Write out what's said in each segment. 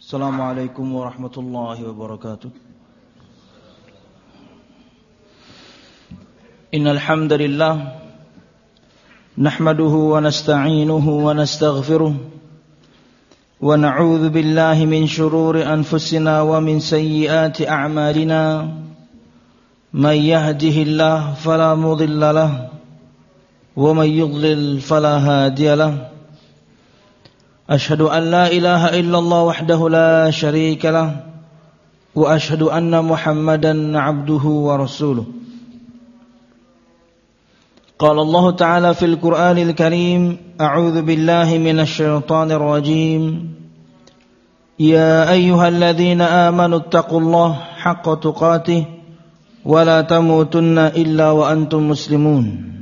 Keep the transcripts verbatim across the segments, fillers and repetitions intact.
Assalamualaikum warahmatullahi wabarakatuh. Innal hamdalillah nahmaduhu wa nasta'inuhu wa nastaghfiruh wa na'udzu billahi min shururi anfusina wa min sayyiati a'malina. May yahdihillahu fala mudilla lahu wa may yudlil fala hadiya lahu. Ashhadu an la ilaha illallah wahdahu la syarika lah wa ashhadu anna Muhammadan abduhu wa rasuluh. Qala Allah Ta'ala fil Qur'anil Karim, a'udzu billahi minasy syaithanir rajim. Ya ayyuhalladzina amanu taqullaha haqqa tuqatih wa la tamutunna illa wa antum muslimun.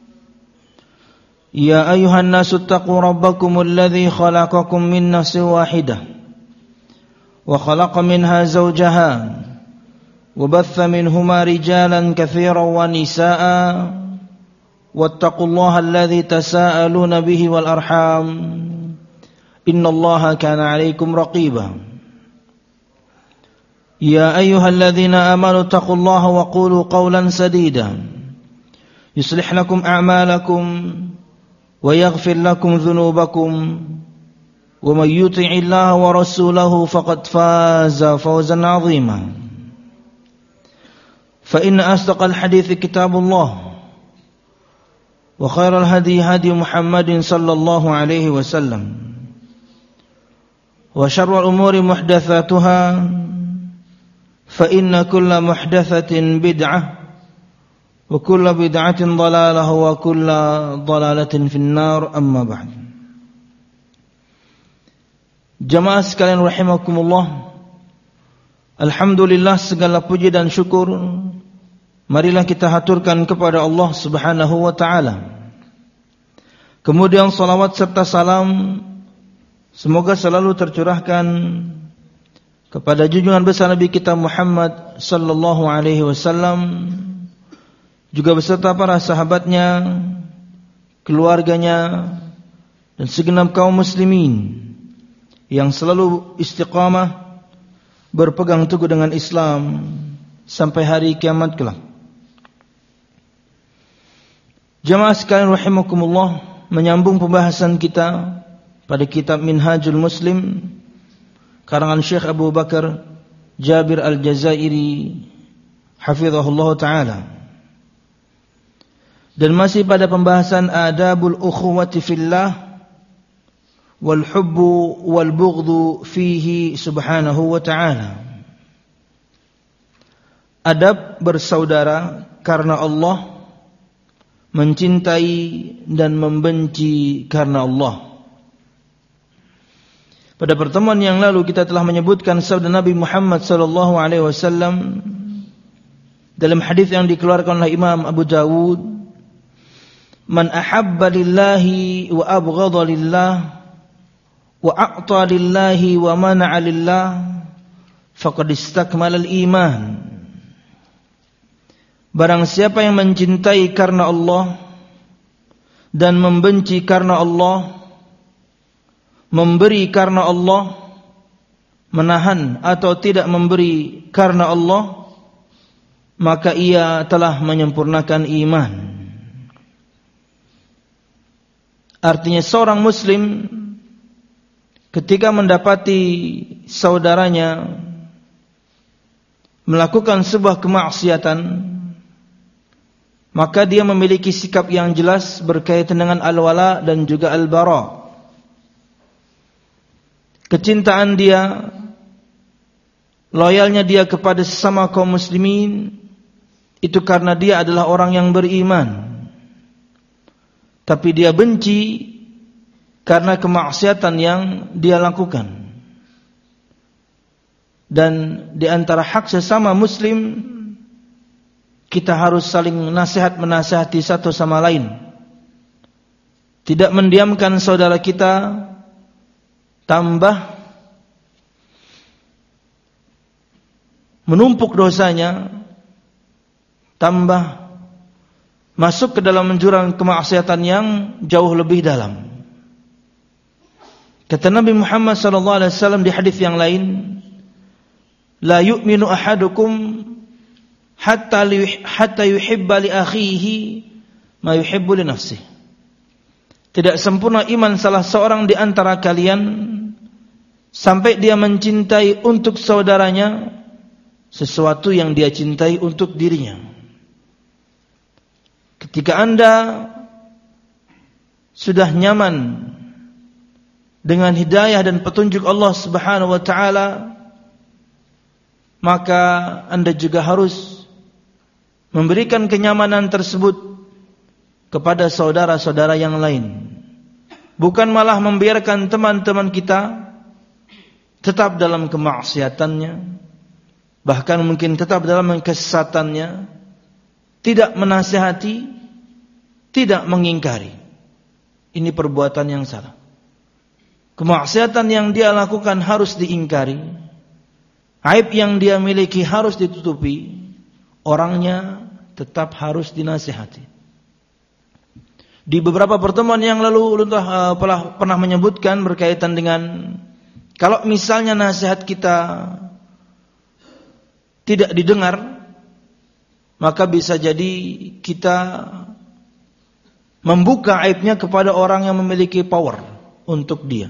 Ya ayuhan nasu taqu rabbakumul ladzi khalaqakum min nafsin wahidah wa khalaqa minha zawjaha wa batha minhuma rijalan katsiran wa nisaa'a wattaqullaha alladzi tasaaluna bihi wal arham innallaha kana 'alaykum raqiba. Ya ayyuhalladzina amanu taqullaha wa qulu qawlan sadida yuslih lakum a'malakum wa yaghfir lakum dhunubakum wa may yuti'illaha wa rasulahu faqad faza fawzan 'azima. Fa inna asdaqal hadithi kitabullah wa khairal hadi hadi Muhammadin sallallahu alaihi wasallam wa syarrul umuri muhdatsatuha fa inna kulla muhdatsatin bid'ah wa kullu bid'atin dhalalah wa kullu dhalalatin finnar, amma ba'd. Jamaah sekalian rahimakumullah, alhamdulillah segala puji dan syukur marilah kita haturkan kepada Allah Subhanahu wa taala. Kemudian salawat serta salam semoga selalu tercurahkan kepada junjungan besar Nabi kita Muhammad sallallahu alaihi wasallam, juga beserta para sahabatnya, keluarganya, dan segenap kaum muslimin yang selalu istiqamah berpegang teguh dengan Islam sampai hari kiamat kelak. Jamaah sekalian rahimakumullah, menyambung pembahasan kita pada kitab Minhajul Muslim karangan Syekh Abu Bakar Jabir Al-Jazairi hafizahullah ta'ala. Dan masih pada pembahasan adabul ukhuwati fillah wal hubbu wal bughdhu fihi subhanahu wa ta'ala. Adab bersaudara karena Allah, mencintai dan membenci karena Allah. Pada pertemuan yang lalu kita telah menyebutkan sabda Nabi Muhammad sallallahu alaihi wasallam dalam hadis yang dikeluarkan oleh Imam Abu Dawud, man ahabba lillahi wa abghadha lillah wa a'ta lillahi wa mana'a lillah faqad istakmala al-iman. Barang siapa yang mencintai karena Allah dan membenci karena Allah, memberi karena Allah, menahan atau tidak memberi karena Allah, maka ia telah menyempurnakan iman. Artinya seorang muslim ketika mendapati saudaranya melakukan sebuah kemaksiatan, maka dia memiliki sikap yang jelas berkaitan dengan al-wala dan juga al-bara. Kecintaan dia, loyalnya dia kepada sesama kaum muslimin itu karena dia adalah orang yang beriman. Tapi dia benci karena kemaksiatan yang dia lakukan. Dan di antara hak sesama muslim, kita harus saling nasihat menasihati satu sama lain. Tidak mendiamkan saudara kita, tambah menumpuk dosanya, tambah masuk ke dalam jurang kemaksiatan yang jauh lebih dalam. Kata Nabi Muhammad sallallahu alaihi wasallam di hadis yang lain, la yu'minu ahadukum hatta li, hatta yuhibba li akhihi ma yuhibbu li nafsihi. Tidak sempurna iman salah seorang di antara kalian sampai dia mencintai untuk saudaranya sesuatu yang dia cintai untuk dirinya. Ketika Anda sudah nyaman dengan hidayah dan petunjuk Allah Subhanahu wa taala, maka Anda juga harus memberikan kenyamanan tersebut kepada saudara-saudara yang lain. Bukan malah membiarkan teman-teman kita tetap dalam kemaksiatannya, bahkan mungkin tetap dalam kesesatannya, tidak menasihati, tidak mengingkari. Ini perbuatan yang salah. Kemaksiatan yang dia lakukan harus diingkari. Aib yang dia miliki harus ditutupi. Orangnya tetap harus dinasihati. Di beberapa pertemuan yang lalu uh, pernah menyebutkan berkaitan dengan kalau misalnya nasihat kita tidak didengar, maka bisa jadi kita membuka aibnya kepada orang yang memiliki power untuk dia.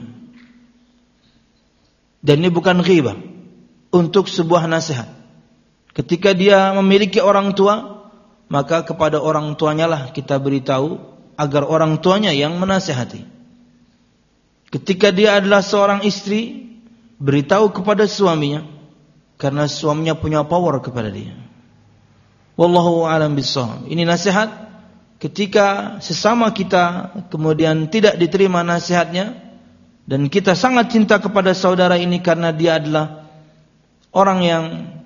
Dan ini bukan ghibah, untuk sebuah nasihat. Ketika dia memiliki orang tua, maka kepada orang tuanya lah kita beritahu agar orang tuanya yang menasihati. Ketika dia adalah seorang istri, beritahu kepada suaminya, karena suaminya punya power kepada dia. Wallahu a'lam bishawab. Ini nasihat ketika sesama kita kemudian tidak diterima nasihatnya, dan kita sangat cinta kepada saudara ini karena dia adalah orang yang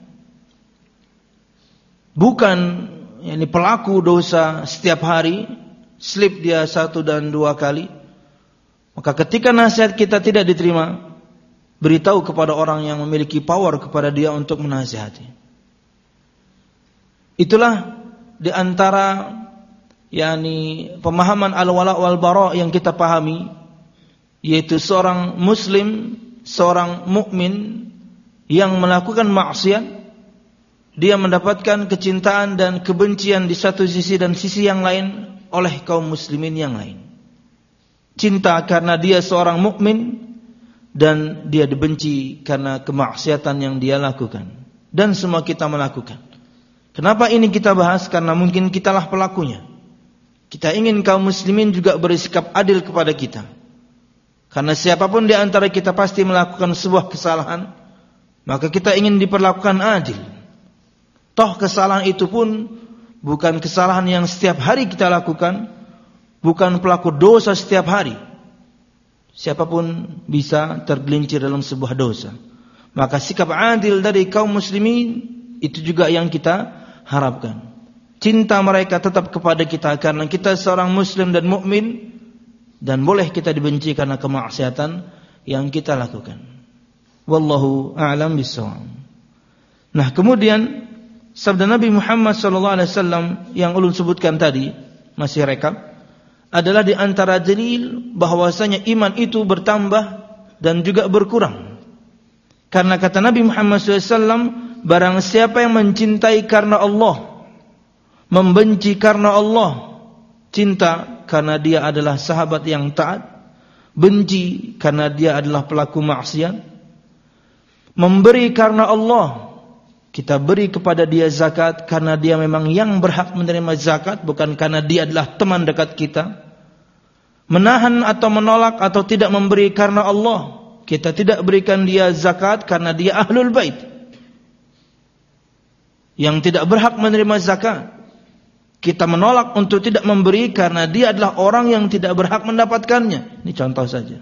bukan yakni pelaku dosa setiap hari, slip dia satu dan dua kali, maka ketika nasihat kita tidak diterima, beritahu kepada orang yang memiliki power kepada dia untuk menasihati. Itulah di antara yakni pemahaman al-wala wal bara yang kita pahami, yaitu seorang muslim, seorang mukmin yang melakukan maksiat, dia mendapatkan kecintaan dan kebencian di satu sisi dan sisi yang lain oleh kaum muslimin yang lain. Cinta karena dia seorang mukmin dan dia dibenci karena kemaksiatan yang dia lakukan. Dan semua kita melakukan. Kenapa ini kita bahas? Karena mungkin kitalah pelakunya. Kita ingin kaum muslimin juga bersikap adil kepada kita. Karena siapapun di antara kita pasti melakukan sebuah kesalahan, maka kita ingin diperlakukan adil. Toh kesalahan itu pun bukan kesalahan yang setiap hari kita lakukan, bukan pelaku dosa setiap hari. Siapapun bisa tergelincir dalam sebuah dosa. Maka sikap adil dari kaum muslimin itu juga yang kita harapkan. Cinta mereka tetap kepada kita karena kita seorang muslim dan mukmin, dan boleh kita dibenci karena kemaksiatan yang kita lakukan. Wallahu a'lam bishawab. Nah, kemudian sabda Nabi Muhammad sallallahu alaihi wasallam yang ulun sebutkan tadi, masih rekap, adalah di antara dalil bahwasanya iman itu bertambah dan juga berkurang. Karena kata Nabi Muhammad sallallahu alaihi wasallam, barang siapa yang mencintai karena Allah, membenci karena Allah, cinta karena dia adalah sahabat yang taat, benci karena dia adalah pelaku maksiat, memberi karena Allah, kita beri kepada dia zakat karena dia memang yang berhak menerima zakat, bukan karena dia adalah teman dekat kita, menahan atau menolak atau tidak memberi karena Allah, kita tidak berikan dia zakat karena dia ahlul bait yang tidak berhak menerima zakat. Kita menolak untuk tidak memberi karena dia adalah orang yang tidak berhak mendapatkannya. Ini contoh saja.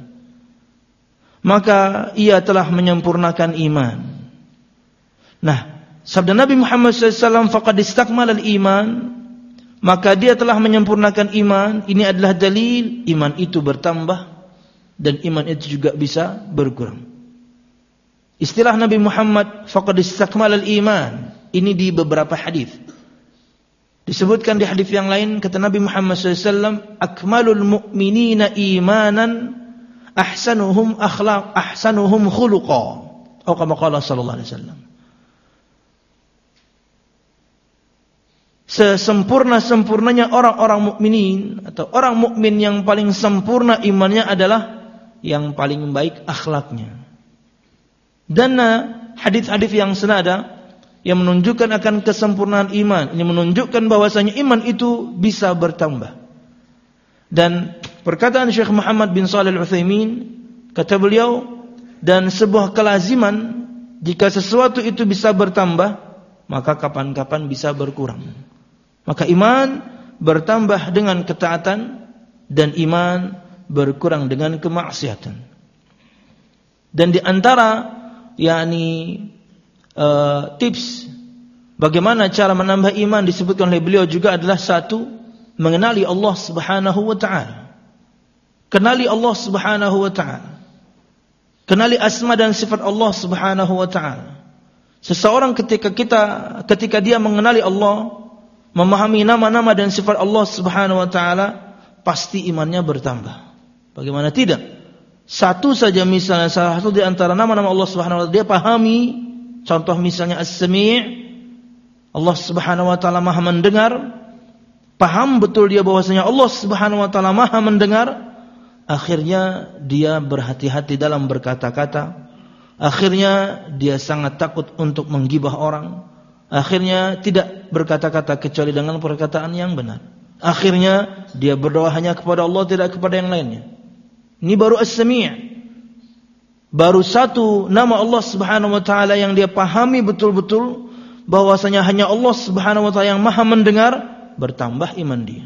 Maka ia telah menyempurnakan iman. Nah, sabda Nabi Muhammad sallallahu alaihi wasallam, faqad istakmalal iman, maka dia telah menyempurnakan iman. Ini adalah dalil iman itu bertambah dan iman itu juga bisa berkurang. Istilah Nabi Muhammad faqad istakmalal iman ini di beberapa hadis. Disebutkan di hadis yang lain, kata Nabi Muhammad sallallahu alaihi wasallam, akmalul mu'minina imanan ahsanuhum akhlaq, ahsanuhum khuluqa. Atau kama qala sallallahu alaihi wasallam. Sesempurna-sempurnanya orang-orang mukminin atau orang mukmin yang paling sempurna imannya adalah yang paling baik akhlaknya. Dan hadis-hadis yang senada yang menunjukkan akan kesempurnaan iman, ini menunjukkan bahwasanya iman itu bisa bertambah. Dan perkataan Syekh Muhammad bin Shalih Al-Utsaimin, kata beliau, dan sebuah kelaziman jika sesuatu itu bisa bertambah, maka kapan-kapan bisa berkurang. Maka iman bertambah dengan ketaatan dan iman berkurang dengan kemaksiatan. Dan di antara yakni uh, tips bagaimana cara menambah iman disebutkan oleh beliau juga adalah satu, mengenali Allah Subhanahu wa taala. Kenali Allah Subhanahu wa taala. Kenali asma dan sifat Allah Subhanahu wa taala. Seseorang ketika kita ketika dia mengenali Allah, memahami nama-nama dan sifat Allah Subhanahu wa taala, pasti imannya bertambah. Bagaimana tidak? Satu saja misalnya salah satu di antara nama-nama Allah Subhanahu wa taala dia pahami, contoh misalnya As-Sami', Allah Subhanahu wa taala Maha mendengar, paham betul dia bahwasanya Allah Subhanahu wa taala Maha mendengar, akhirnya dia berhati-hati dalam berkata-kata, akhirnya dia sangat takut untuk menggibah orang, akhirnya tidak berkata-kata kecuali dengan perkataan yang benar. Akhirnya dia berdoa hanya kepada Allah, tidak kepada yang lainnya. Ini baru As-Sami'. Baru satu nama Allah Subhanahu wa taala yang dia pahami betul-betul bahwasanya hanya Allah Subhanahu wa taala yang Maha mendengar, bertambah iman dia.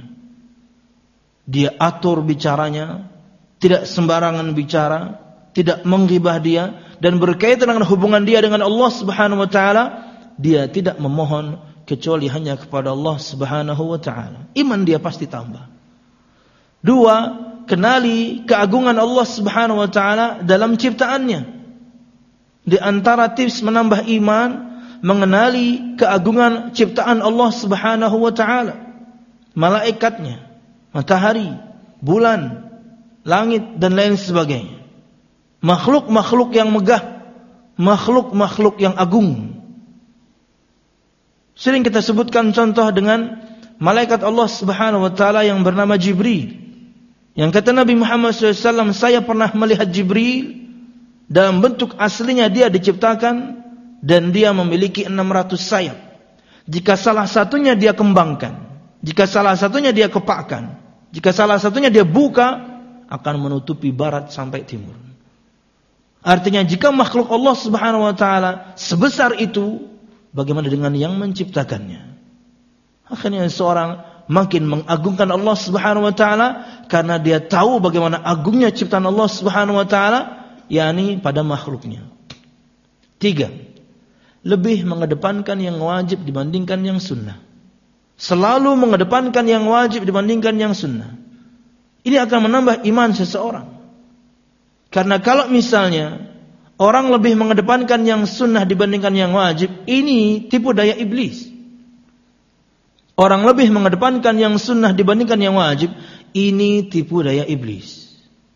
Dia atur bicaranya, tidak sembarangan bicara, tidak menggibah dia, dan berkaitan dengan hubungan dia dengan Allah Subhanahu wa taala, dia tidak memohon kecuali hanya kepada Allah Subhanahu wa taala. Iman dia pasti tambah. Dua, kenali keagungan Allah Subhanahu wa taala dalam ciptaannya. Di antara tips menambah iman, mengenali keagungan ciptaan Allah Subhanahu wa taala. Malaikatnya, matahari, bulan, langit dan lain sebagainya. Makhluk-makhluk yang megah, makhluk-makhluk yang agung. Sering kita sebutkan contoh dengan malaikat Allah Subhanahu wa taala yang bernama Jibril. Yang kata Nabi Muhammad shallallahu alaihi wasallam, saya pernah melihat Jibril dalam bentuk aslinya dia diciptakan dan dia memiliki enam ratus sayap. Jika salah satunya dia kembangkan, jika salah satunya dia kepakkan, jika salah satunya dia buka, akan menutupi barat sampai timur. Artinya jika makhluk Allah Subhanahu wa taala sebesar itu, bagaimana dengan yang menciptakannya? Akhirnya seorang makin mengagungkan Allah Subhanahu wa taala karena dia tahu bagaimana agungnya ciptaan Allah Subhanahu wa taala, yakni pada makhluknya. Tiga, lebih mengedepankan yang wajib dibandingkan yang sunnah. Selalu mengedepankan yang wajib dibandingkan yang sunnah. Ini akan menambah iman seseorang. Karena kalau misalnya orang lebih mengedepankan yang sunnah dibandingkan yang wajib, ini tipu daya iblis. Orang lebih mengedepankan yang sunnah dibandingkan yang wajib, ini tipu daya iblis.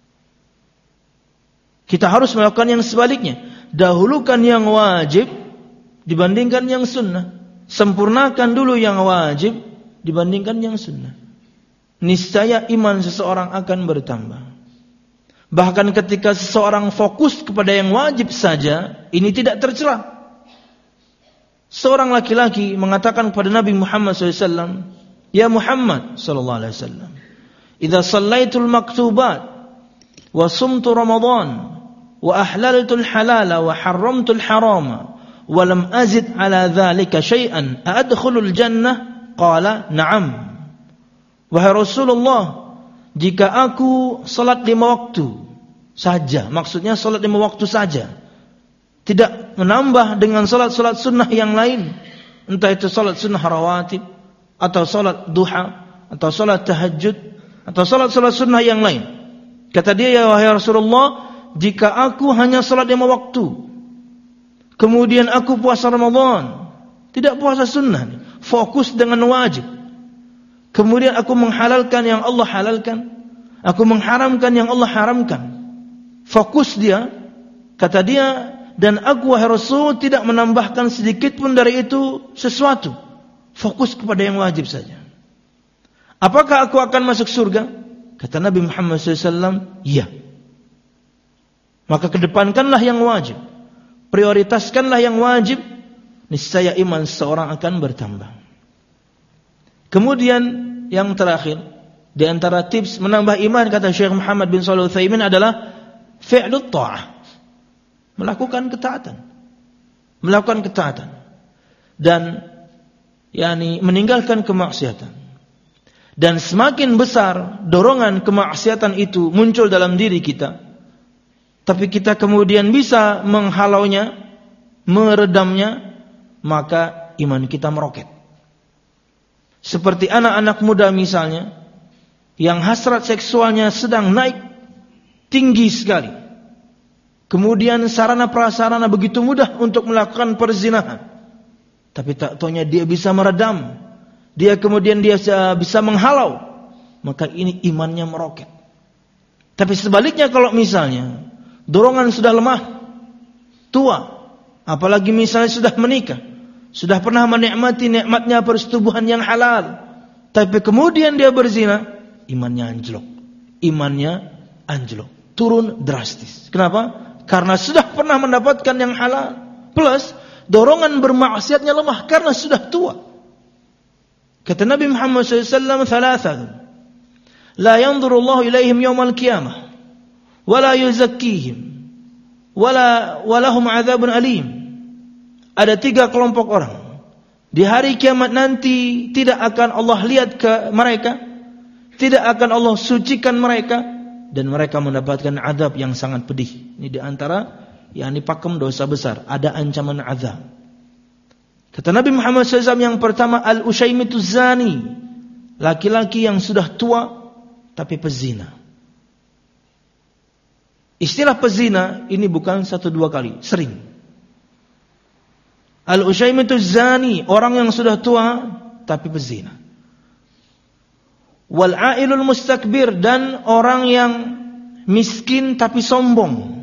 Kita harus melakukan yang sebaliknya. Dahulukan yang wajib dibandingkan yang sunnah. Sempurnakan dulu yang wajib dibandingkan yang sunnah. Niscaya iman seseorang akan bertambah. Bahkan ketika seseorang fokus kepada yang wajib saja, ini tidak tercela. Seorang laki-laki mengatakan kepada Nabi Muhammad shallallahu alaihi wasallam, Ya Muhammad sallallahu alaihi wasallam, idza shallaitul maktubat wa sumtu Ramadan wa ahlaltul halala wa harramtul harama wa lam azid ala dhalika syai'an adkhulul jannah? Qala na'am. Wahai Rasulullah, jika aku salat lima waktu saja, maksudnya salat lima waktu saja, tidak menambah dengan salat-salat sunnah yang lain, entah itu salat sunnah rawatib, atau salat duha, atau salat tahajud, atau salat-salat sunnah yang lain. Kata dia, ya wahai Rasulullah, jika aku hanya salat lima waktu, kemudian aku puasa Ramadan, tidak puasa sunnah, fokus dengan wajib, kemudian aku menghalalkan yang Allah halalkan, aku mengharamkan yang Allah haramkan, fokus dia, kata dia, dan aku wahai Rasul tidak menambahkan sedikit pun dari itu sesuatu. Fokus kepada yang wajib saja. Apakah aku akan masuk surga? Kata Nabi Muhammad shallallahu alaihi wasallam, iya. Maka kedepankanlah yang wajib, prioritaskanlah yang wajib, niscaya iman seorang akan bertambah. Kemudian yang terakhir, di antara tips menambah iman, kata Syekh Muhammad bin Shalih Al-Utsaimin, adalah fi'lut ta'ah, melakukan ketaatan, melakukan ketaatan, dan yakni meninggalkan kemaksiatan. Dan semakin besar dorongan kemaksiatan itu muncul dalam diri kita, tapi kita kemudian bisa menghalaunya, meredamnya, maka iman kita meroket. Seperti anak-anak muda misalnya, yang hasrat seksualnya sedang naik tinggi sekali. Kemudian sarana prasarana begitu mudah untuk melakukan perzinahan. Tapi tak taunya dia bisa meredam, dia kemudian dia bisa menghalau, maka ini imannya meroket. Tapi sebaliknya kalau misalnya dorongan sudah lemah, tua, apalagi misalnya sudah menikah, sudah pernah menikmati nikmatnya persetubuhan yang halal, tapi kemudian dia berzina, imannya anjlok, imannya anjlok, turun drastis. Kenapa? Karena sudah pernah mendapatkan yang halal, plus dorongan bermaksiatnya lemah karena sudah tua. Kata Nabi Muhammad shallallahu alaihi wasallam, "Thalathah la yanzuru Allah ilaihim yawmal qiyamah, wa la yuzakkihim, wa la wa lahum 'adzabun alim." Ada tiga kelompok orang. Di hari kiamat nanti tidak akan Allah lihat ke mereka, tidak akan Allah sucikan mereka, dan mereka mendapatkan azab yang sangat pedih. Ini di antara yang dipakem dosa besar, ada ancaman azab. Kata Nabi Muhammad shallallahu alaihi wasallam yang pertama, al-usyaimituz zani, laki-laki yang sudah tua tapi pezina. Istilah pezina ini bukan satu dua kali, sering. Al-usyaimituz zani, orang yang sudah tua tapi pezina. Wal-a'ilul mustakbir, dan orang yang miskin tapi sombong.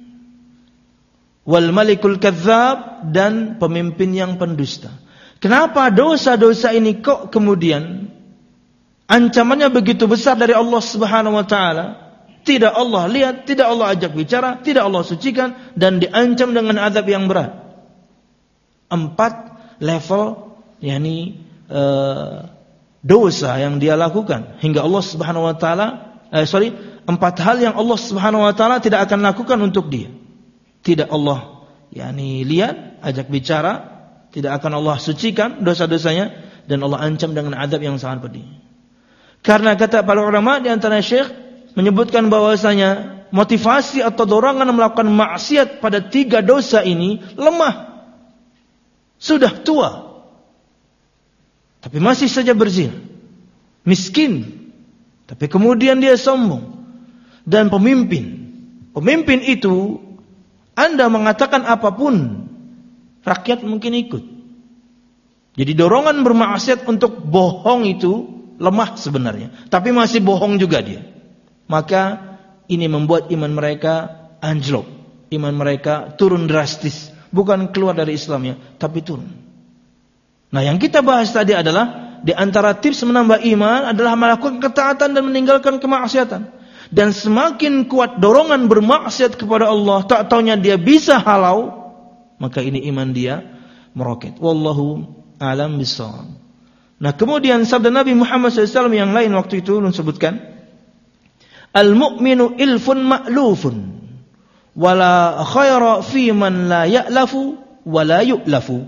Wal malikul kadzdzab, dan pemimpin yang pendusta. Kenapa dosa-dosa ini kok kemudian ancamannya begitu besar dari Allah Subhanahu wa taala? Tidak Allah lihat, tidak Allah ajak bicara, tidak Allah sucikan, dan diancam dengan azab yang berat. Empat level yakni uh, dosa yang dia lakukan hingga Allah Subhanahu wa taala eh, sorry empat hal yang Allah Subhanahu wa taala tidak akan lakukan untuk dia. Tidak Allah yakni lihat, ajak bicara, tidak akan Allah sucikan dosa-dosanya, dan Allah ancam dengan azab yang sangat pedih. Karena kata para ulama di antara syekh menyebutkan bahwasanya motivasi atau dorongan melakukan maksiat pada tiga dosa ini lemah. Sudah tua tapi masih saja berzina. Miskin tapi kemudian dia sombong. Dan pemimpin. Pemimpin itu Anda mengatakan apapun, rakyat mungkin ikut. Jadi dorongan bermaksiat untuk bohong itu lemah sebenarnya, tapi masih bohong juga dia. Maka ini membuat iman mereka anjlok, iman mereka turun drastis, bukan keluar dari Islamnya, tapi turun. Nah, yang kita bahas tadi adalah di antara tips menambah iman adalah melakukan ketaatan dan meninggalkan kemaksiatan. Dan semakin kuat dorongan bermaksiat kepada Allah, tak taunya dia bisa halau, maka ini iman dia meroket. Wallahu a'lam bishawab. Nah, kemudian sabda Nabi Muhammad shallallahu alaihi wasallam yang lain waktu itu disebutkan, al-mu'minu ilfun ma'lufun, wala khaira fi man la ya'lafu wala yu'lafu.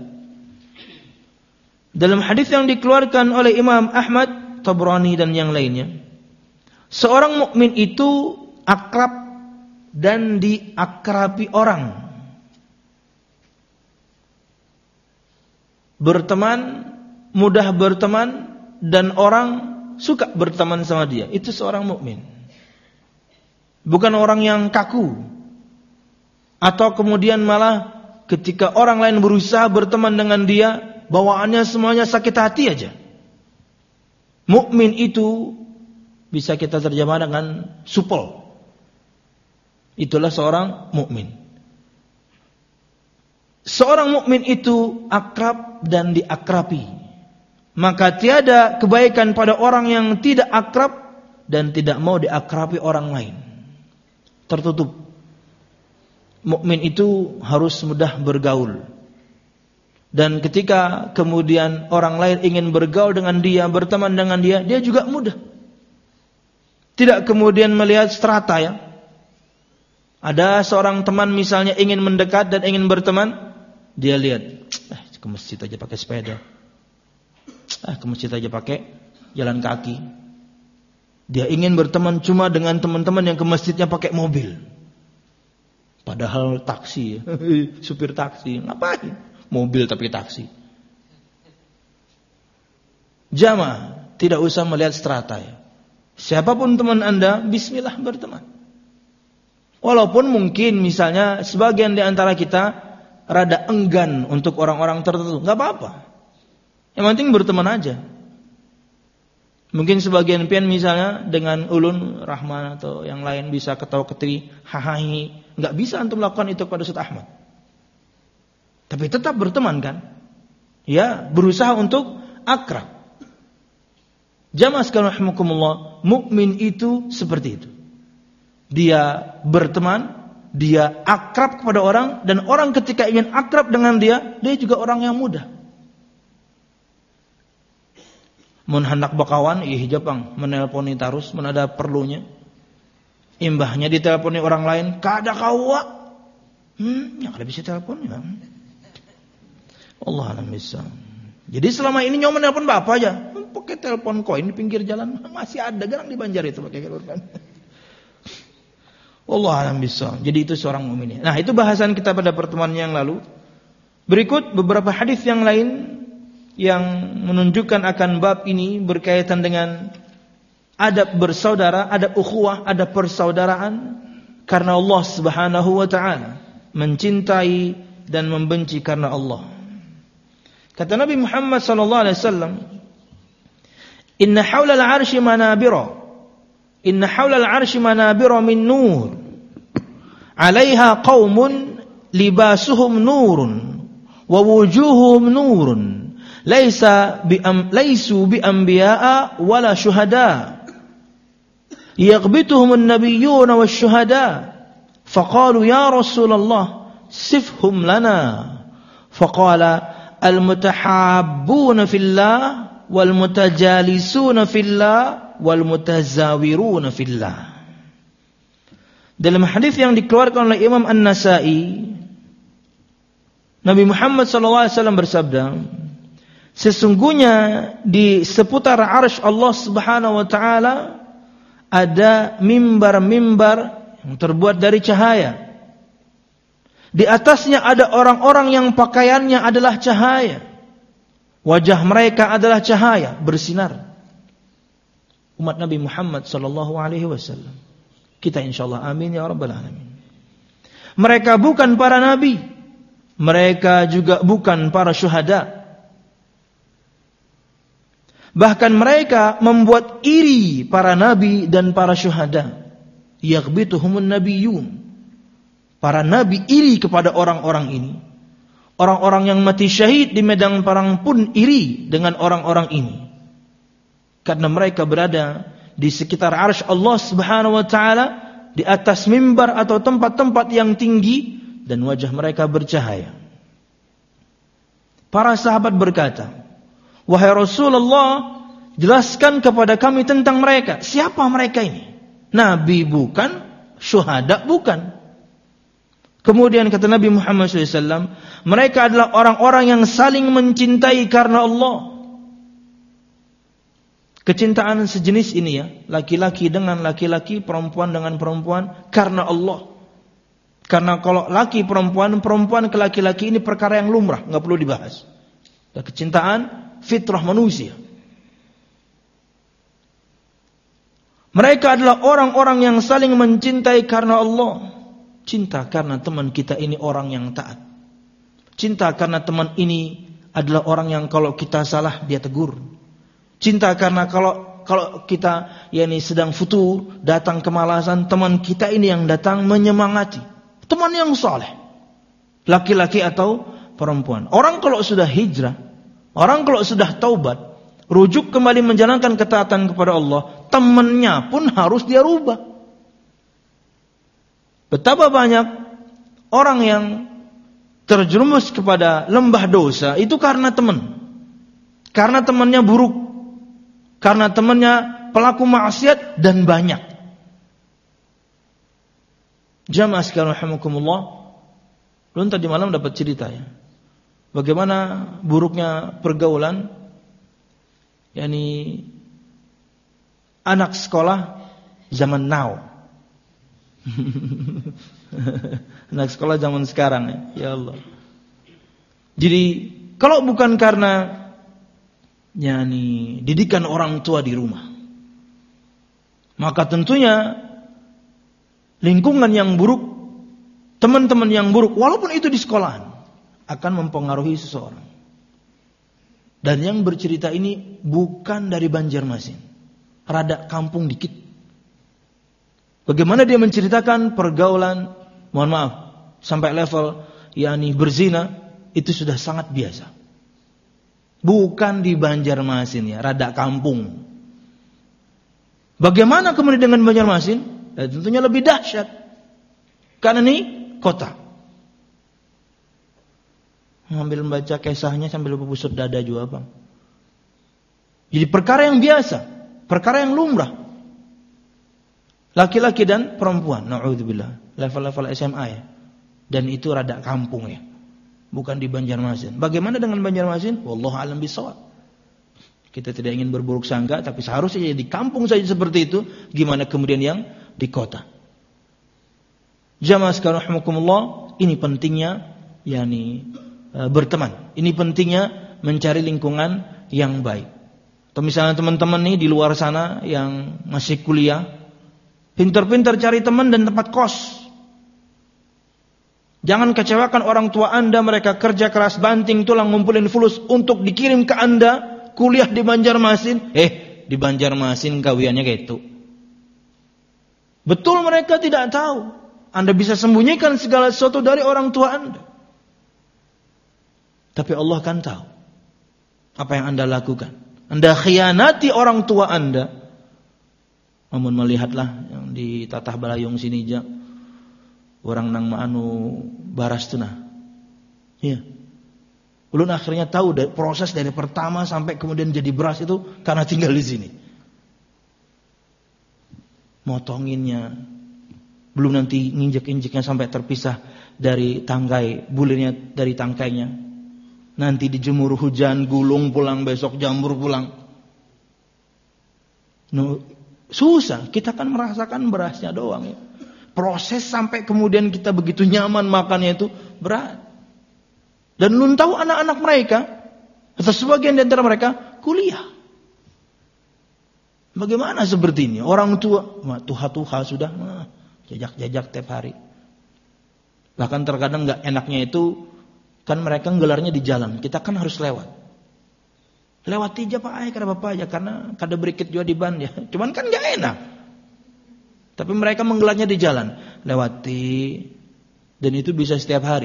Dalam hadis yang dikeluarkan oleh Imam Ahmad, Tabrani dan yang lainnya, seorang mukmin itu akrab dan diakrabi orang. Berteman, mudah berteman, dan orang suka berteman sama dia. Itu seorang mukmin. Bukan orang yang kaku. Atau kemudian malah ketika orang lain berusaha berteman dengan dia, bawaannya semuanya sakit hati aja. Mukmin itu bisa kita terjemah dengan supel. Itulah seorang mukmin. Seorang mukmin itu akrab dan diakrabi. Maka tiada kebaikan pada orang yang tidak akrab dan tidak mau diakrabi orang lain. Tertutup. Mukmin itu harus mudah bergaul. Dan ketika kemudian orang lain ingin bergaul dengan dia, berteman dengan dia, dia juga mudah. Tidak kemudian melihat strata ya. Ada seorang teman misalnya ingin mendekat dan ingin berteman, dia lihat, eh, ke masjid aja pakai sepeda. Eh, ke masjid aja pakai jalan kaki. Dia ingin berteman cuma dengan teman-teman yang ke masjidnya pakai mobil. Padahal taksi, supir taksi, ngapain? Mobil tapi taksi. Jamaah, tidak usah melihat strata ya. Siapapun teman Anda, bismillah berteman. Walaupun mungkin misalnya sebagian di antara kita rada enggan untuk orang-orang tertentu, enggak apa-apa. Yang penting berteman aja. Mungkin sebagian pian misalnya dengan ulun, Rahman atau yang lain bisa ketawa-ketiwi, hahaha, enggak bisa antum lakukan itu pada Ustaz Ahmad. Tapi tetap berteman kan? Ya, berusaha untuk akrab. Jamaah sekalian rahimakumullah, mukmin itu seperti itu. Dia berteman, dia akrab kepada orang, dan orang ketika ingin akrab dengan dia, dia juga orang yang mudah. Mun hendak bakawan, ih Jepang menelponi terus, mun ada perlunya. Imbahnya diteleponi orang lain, kada kawa. Hmm, yang kada bisa telepon ya. Allah alam bisa. Jadi selama ini nyoman telepon bapak aja, pakai telepon koin di pinggir jalan, masih ada garang di Banjar itu pakai telepon. Allah alam bisa. Jadi itu seorang mukmin. Nah, itu bahasan kita pada pertemuan yang lalu. Berikut beberapa hadis yang lain yang menunjukkan akan bab ini berkaitan dengan adab bersaudara, adab ukhuwah, adab persaudaraan, karena Allah Subhanahu wa taala mencintai dan membenci karena Allah. Kata Nabi Muhammad sallallahu alaihi wasallam, "Inna haula al-'arsy manabira, inna haula al-'arsy manabira min nur, 'alaiha qaumun libasuhum nurun wa wujuhuhum nurun." Laisa bi am laisu bi anbiya'a wala syuhada yaghbituhum an-nabiyyun wasyuhada faqalu ya Rasulullah sifhum lana faqala al-mutahabbuna fillah wal mutajalisuna fillah wal mutazawiruna fillah. Dalam hadis yang dikeluarkan oleh Imam An-Nasa'i, Nabi Muhammad sallallahu alaihi wasallam bersabda, sesungguhnya di seputar arsy Allah Subhanahu wa taala ada mimbar-mimbar yang terbuat dari cahaya. Di atasnya ada orang-orang yang pakaiannya adalah cahaya. Wajah mereka adalah cahaya, bersinar. Umat Nabi Muhammad sallallahu alaihi wasallam. Kita insyaallah amin ya rabbal alamin. Mereka bukan para nabi, mereka juga bukan para syuhada. Bahkan mereka membuat iri para nabi dan para syuhada. Yaghbituhumun nabiyyun. Para nabi iri kepada orang-orang ini. Orang-orang yang mati syahid di medan perang pun iri dengan orang-orang ini. Karena mereka berada di sekitar arsy Allah Subhanahu wa taala, di atas mimbar atau tempat-tempat yang tinggi, dan wajah mereka bercahaya. Para sahabat berkata, "Wahai Rasulullah, jelaskan kepada kami tentang mereka. Siapa mereka ini? Nabi bukan, syuhada bukan." Kemudian kata Nabi Muhammad shallallahu alaihi wasallam, mereka adalah orang-orang yang saling mencintai karena Allah. Kecintaan sejenis ini ya, laki-laki dengan laki-laki, perempuan dengan perempuan, karena Allah. Karena kalau laki perempuan, perempuan ke laki-laki ini perkara yang lumrah, nggak perlu dibahas. Dan kecintaan fitrah manusia. Mereka adalah orang-orang yang saling mencintai karena Allah. Cinta karena teman kita ini orang yang taat. Cinta karena teman ini adalah orang yang kalau kita salah dia tegur. Cinta karena kalau kalau kita yakni sedang futur, datang kemalasan, teman kita ini yang datang menyemangati. Teman yang saleh. Laki-laki atau perempuan. Orang kalau sudah hijrah, orang kalau sudah taubat, rujuk kembali menjalankan ketaatan kepada Allah, temannya pun harus dia rubah. Betapa banyak orang yang terjerumus kepada lembah dosa itu karena teman. Karena temannya buruk. Karena temannya pelaku maksiat dan banyak. Jamaah sekalian rahimakumullah, lu tadi malam dapat cerita ya. Bagaimana buruknya pergaulan yakni anak sekolah zaman now. Anak sekolah zaman sekarang ya. Ya Allah. Jadi kalau bukan karena yakni didikan orang tua di rumah, maka tentunya lingkungan yang buruk, teman-teman yang buruk, walaupun itu di sekolahan, akan mempengaruhi seseorang. Dan yang bercerita ini bukan dari Banjarmasin, rada kampung dikit. Bagaimana dia menceritakan pergaulan, mohon maaf, sampai level yakni berzina, itu sudah sangat biasa. Bukan di Banjarmasin ya, rada kampung. Bagaimana kemudian dengan Banjarmasin? Ya, tentunya lebih dahsyat. Karena ini kota. Sambil membaca kisahnya sambil berbusut dada juga, Bang. Jadi perkara yang biasa, perkara yang lumrah. Laki-laki dan perempuan, na'udzubillah, level-level S M A ya. Dan itu rada kampung ya. Bukan di Banjarmasin. Bagaimana dengan Banjarmasin? Wallahu a'lam bishawab. Kita tidak ingin berburuk sangka, tapi seharusnya di kampung saja seperti itu, gimana kemudian yang di kota? Jamaah sekalian rahimakumullah, ini pentingnya yakni e, berteman. Ini pentingnya mencari lingkungan yang baik. Atau misalnya teman-teman nih di luar sana yang masih kuliah, pintar-pintar cari teman dan tempat kos. Jangan kecewakan orang tua Anda, mereka kerja keras banting tulang ngumpulin fulus untuk dikirim ke Anda kuliah di Banjarmasin. Eh, di Banjarmasin kawiannya kayak itu. Betul mereka tidak tahu. Anda bisa sembunyikan segala sesuatu dari orang tua Anda. Tapi Allah kan tahu apa yang Anda lakukan. Anda khianati orang tua Anda. Namun melihatlah yang di Tatah Balayong sini aja, orang nang maanu baras tunah. Iya. Ulun akhirnya tahu dari, proses dari pertama sampai kemudian jadi beras itu karena tinggal di sini. Motonginnya, belum nanti nginjek-injeknya sampai terpisah dari tangkai, bulirnya dari tangkainya. Nanti dijemur hujan, gulung pulang, besok jambur pulang. No, susah, kita kan merasakan berasnya doang ya. Proses sampai kemudian kita begitu nyaman makannya itu berat. Dan lu tahu anak-anak mereka, atau sebagian di antara mereka, kuliah. Bagaimana seperti ini? Orang tua, tuha-tuha sudah, jajak-jajak tiap hari. Bahkan terkadang gak enaknya itu, kan mereka nggelarnya di jalan. Kita kan harus lewat. Lewat aja Pak Ay, karena Bapak aja. Karena kada berikit juga di ban ya. Cuman kan gak enak. Tapi mereka menggelarnya di jalan, lewati, dan itu bisa setiap hari.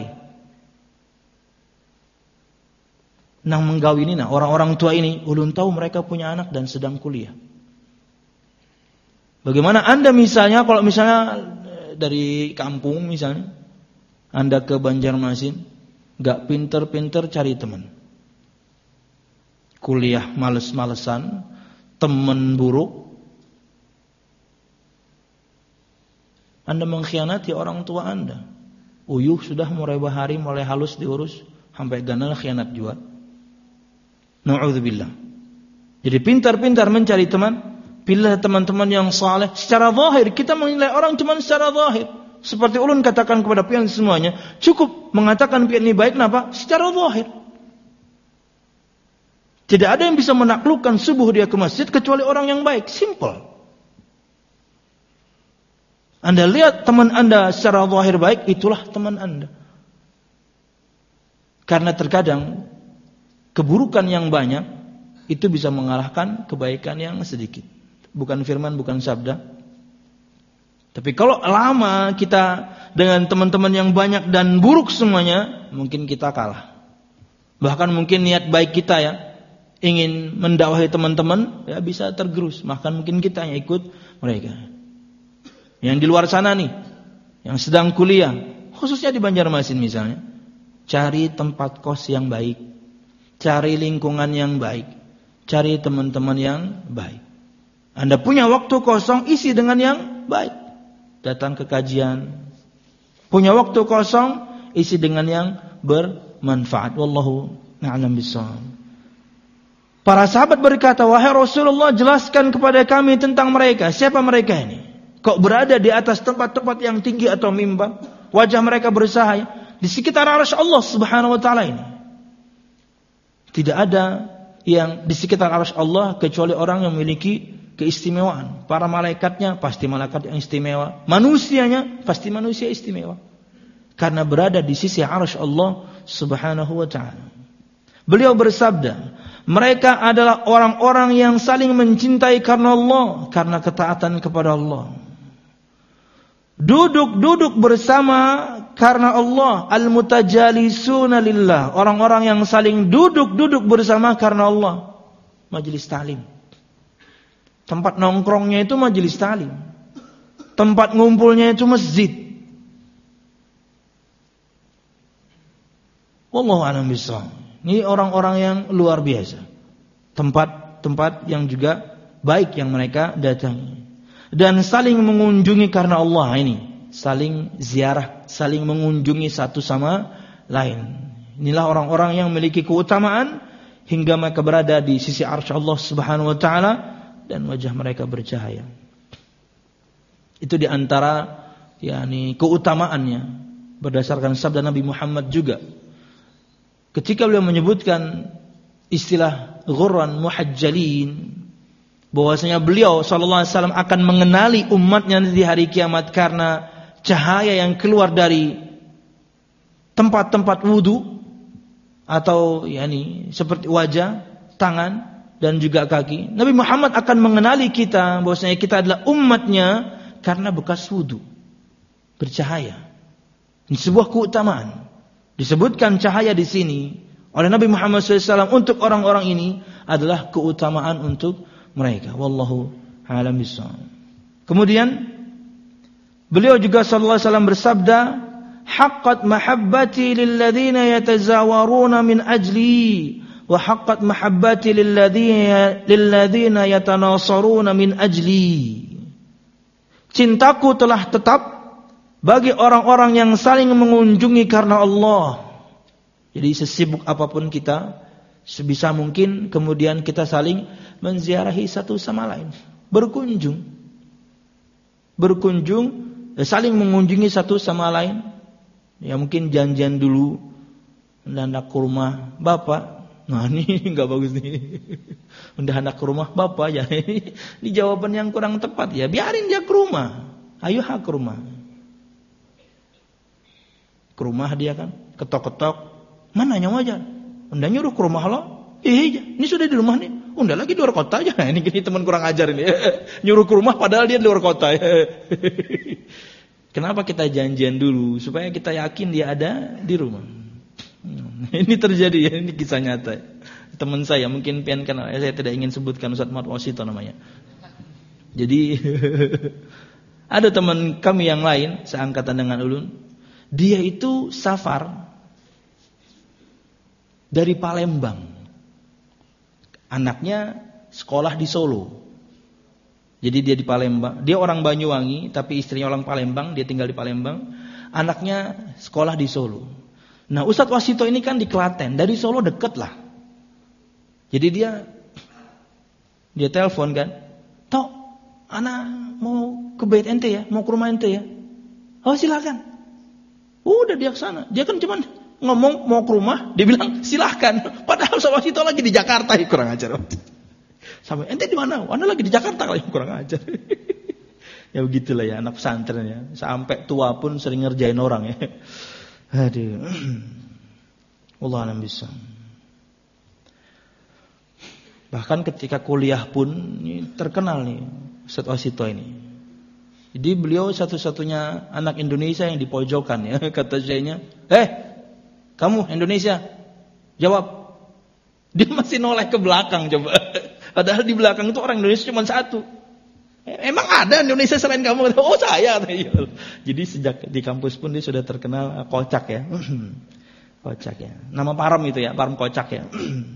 Nang menggawini, nah orang-orang tua ini, ulun tahu mereka punya anak dan sedang kuliah. Bagaimana Anda misalnya, kalau misalnya dari kampung misalnya, Anda ke Banjarmasin, gak pinter-pinter cari teman. Kuliah males-malesan, teman buruk, Anda mengkhianati orang tua Anda. Uyuh sudah mulai bahari, mulai halus diurus, sampai ganal khianat juga. Na'udzubillah. Jadi pintar-pintar mencari teman, pilih teman-teman yang saleh. Secara zahir, kita menilai orang cuma secara zahir. Seperti ulun katakan kepada pian semuanya, cukup mengatakan pian ini baik, kenapa? Secara zahir. Tidak ada yang bisa menaklukkan subuh dia ke masjid kecuali orang yang baik. Simple. Anda lihat teman Anda secara zahir baik, itulah teman Anda. Karena terkadang keburukan yang banyak itu bisa mengalahkan kebaikan yang sedikit. bukan firman, bukan sabda. Tapi kalau lama kita dengan teman-teman yang banyak dan buruk semuanya, mungkin kita kalah. Bahkan mungkin niat baik kita ya, ingin mendakwahi teman-teman, ya bisa tergerus. Bahkan mungkin kita yang ikut mereka. Yang di luar sana nih, yang sedang kuliah, khususnya di Banjarmasin misalnya, cari tempat kos yang baik, cari lingkungan yang baik, cari teman-teman yang baik. Anda punya waktu kosong, isi dengan yang baik. Datang ke kajian. Punya waktu kosong, isi dengan yang bermanfaat. Wallahu a'lam bishawab. Para sahabat berkata, wahai Rasulullah, jelaskan kepada kami tentang mereka. Siapa mereka ini? Kok berada di atas tempat-tempat yang tinggi atau mimbar? Wajah mereka bersahaya di sekitar arsy Allah Subhanahu wa taala ini. Tidak ada yang di sekitar arsy Allah kecuali orang yang memiliki keistimewaan. Para malaikatnya pasti malaikat yang istimewa. Manusianya pasti manusia istimewa. Karena berada di sisi arsy Allah Subhanahu wa taala. Beliau bersabda, mereka adalah orang-orang yang saling mencintai karena Allah, karena ketaatan kepada Allah. Duduk-duduk bersama karena Allah, al-mutajalisuna lillah, orang-orang yang saling duduk-duduk bersama karena Allah. Majelis ta'lim. Tempat nongkrongnya itu majelis ta'lim. Tempat ngumpulnya itu masjid. Wallahu a'lam bishawab. Ini orang-orang yang luar biasa. Tempat-tempat yang juga baik yang mereka datangi. Dan saling mengunjungi karena Allah ini. Saling ziarah, saling mengunjungi satu sama lain. Inilah orang-orang yang memiliki keutamaan hingga mereka berada di sisi arsy Allah Subhanahu wa taala dan wajah mereka bercahaya. Itu di antara yakni keutamaannya berdasarkan sabda Nabi Muhammad juga. Ketika beliau menyebutkan istilah ghurran muhajjalin, bahwasanya beliau sallallahu alaihi wasallam akan mengenali umatnya di hari kiamat karena cahaya yang keluar dari tempat-tempat wudu atau yakni seperti wajah, tangan dan juga kaki. Nabi Muhammad akan mengenali kita bahwasanya kita adalah umatnya karena bekas wudu bercahaya. Ini sebuah keutamaan. Disebutkan cahaya di sini oleh Nabi Muhammad shallallahu alaihi wasallam untuk orang-orang ini adalah keutamaan untuk mereka. Wallahu a'lam bishawab. Kemudian beliau juga sallallahu alaihi wasallam bersabda, haqqat mahabbati lilladzina yatazawaruna min ajli wa haqqat mahabbati lilladzina lilladzina yatanasaruna min ajli. Cintaku telah tetap bagi orang-orang yang saling mengunjungi karena Allah. Jadi sesibuk apapun kita, sebisa mungkin kemudian kita saling menziarahi satu sama lain, berkunjung, berkunjung, saling mengunjungi satu sama lain. Ya mungkin janjian dulu, mendadak ke rumah bapak. Nah ini nggak bagus nih, mendadak ke rumah bapak ya. Ini jawaban yang kurang tepat ya. Biarin dia ke rumah, ayo ha ke rumah. Ke rumah dia kan, ketok-ketok, mana yang wajar? Unda nyuruh ke rumah lo, iya, ini sudah di rumah nih. Unda lagi di luar kota aja. Ini gini teman kurang ajar ini. Nyuruh ke rumah padahal dia di luar kota. Kenapa kita janjian dulu supaya kita yakin dia ada di rumah? Ini terjadi ya, ini kisah nyata. Teman saya mungkin pian kenal, saya tidak ingin sebutkan Ustaz Mat Wasito namanya. Jadi ada teman kami yang lain seangkatan dengan ulun. Dia itu safar dari Palembang. Anaknya sekolah di Solo. Jadi dia di Palembang. Dia orang Banyuwangi, tapi istrinya orang Palembang. Dia tinggal di Palembang. Anaknya sekolah di Solo. Nah Ustadz Wasito ini kan di Klaten. Dari Solo deket lah. Jadi dia dia telepon kan. Tok, anak mau ke bait ente ya, mau ke rumah ente ya. Oh silakan. Udah dia ke sana. Dia kan cuman ngomong mau ke rumah, dia bilang silahkan. Padahal sama Wasito lagi di Jakarta, ya, kurang ajar. Sampai ente di mana? Anda lagi di Jakarta lagi, kurang ajar. Ya begitulah ya anak pesantren ya. Sampai tua pun sering ngerjain orang ya. Aduh. Wallahu a'lam bishawab. Bahkan ketika kuliah pun ini terkenal nih Ustaz Wasito ini. Jadi beliau satu-satunya anak Indonesia yang dipojokkan ya, kata syekhnya. "Eh, kamu Indonesia, jawab." Dia masih noleh ke belakang coba. Padahal di belakang itu orang Indonesia cuma satu. Emang ada Indonesia selain kamu? Oh saya. Jadi sejak di kampus pun dia sudah terkenal kocak ya. Kocak ya. Nama param itu ya, param kocak ya.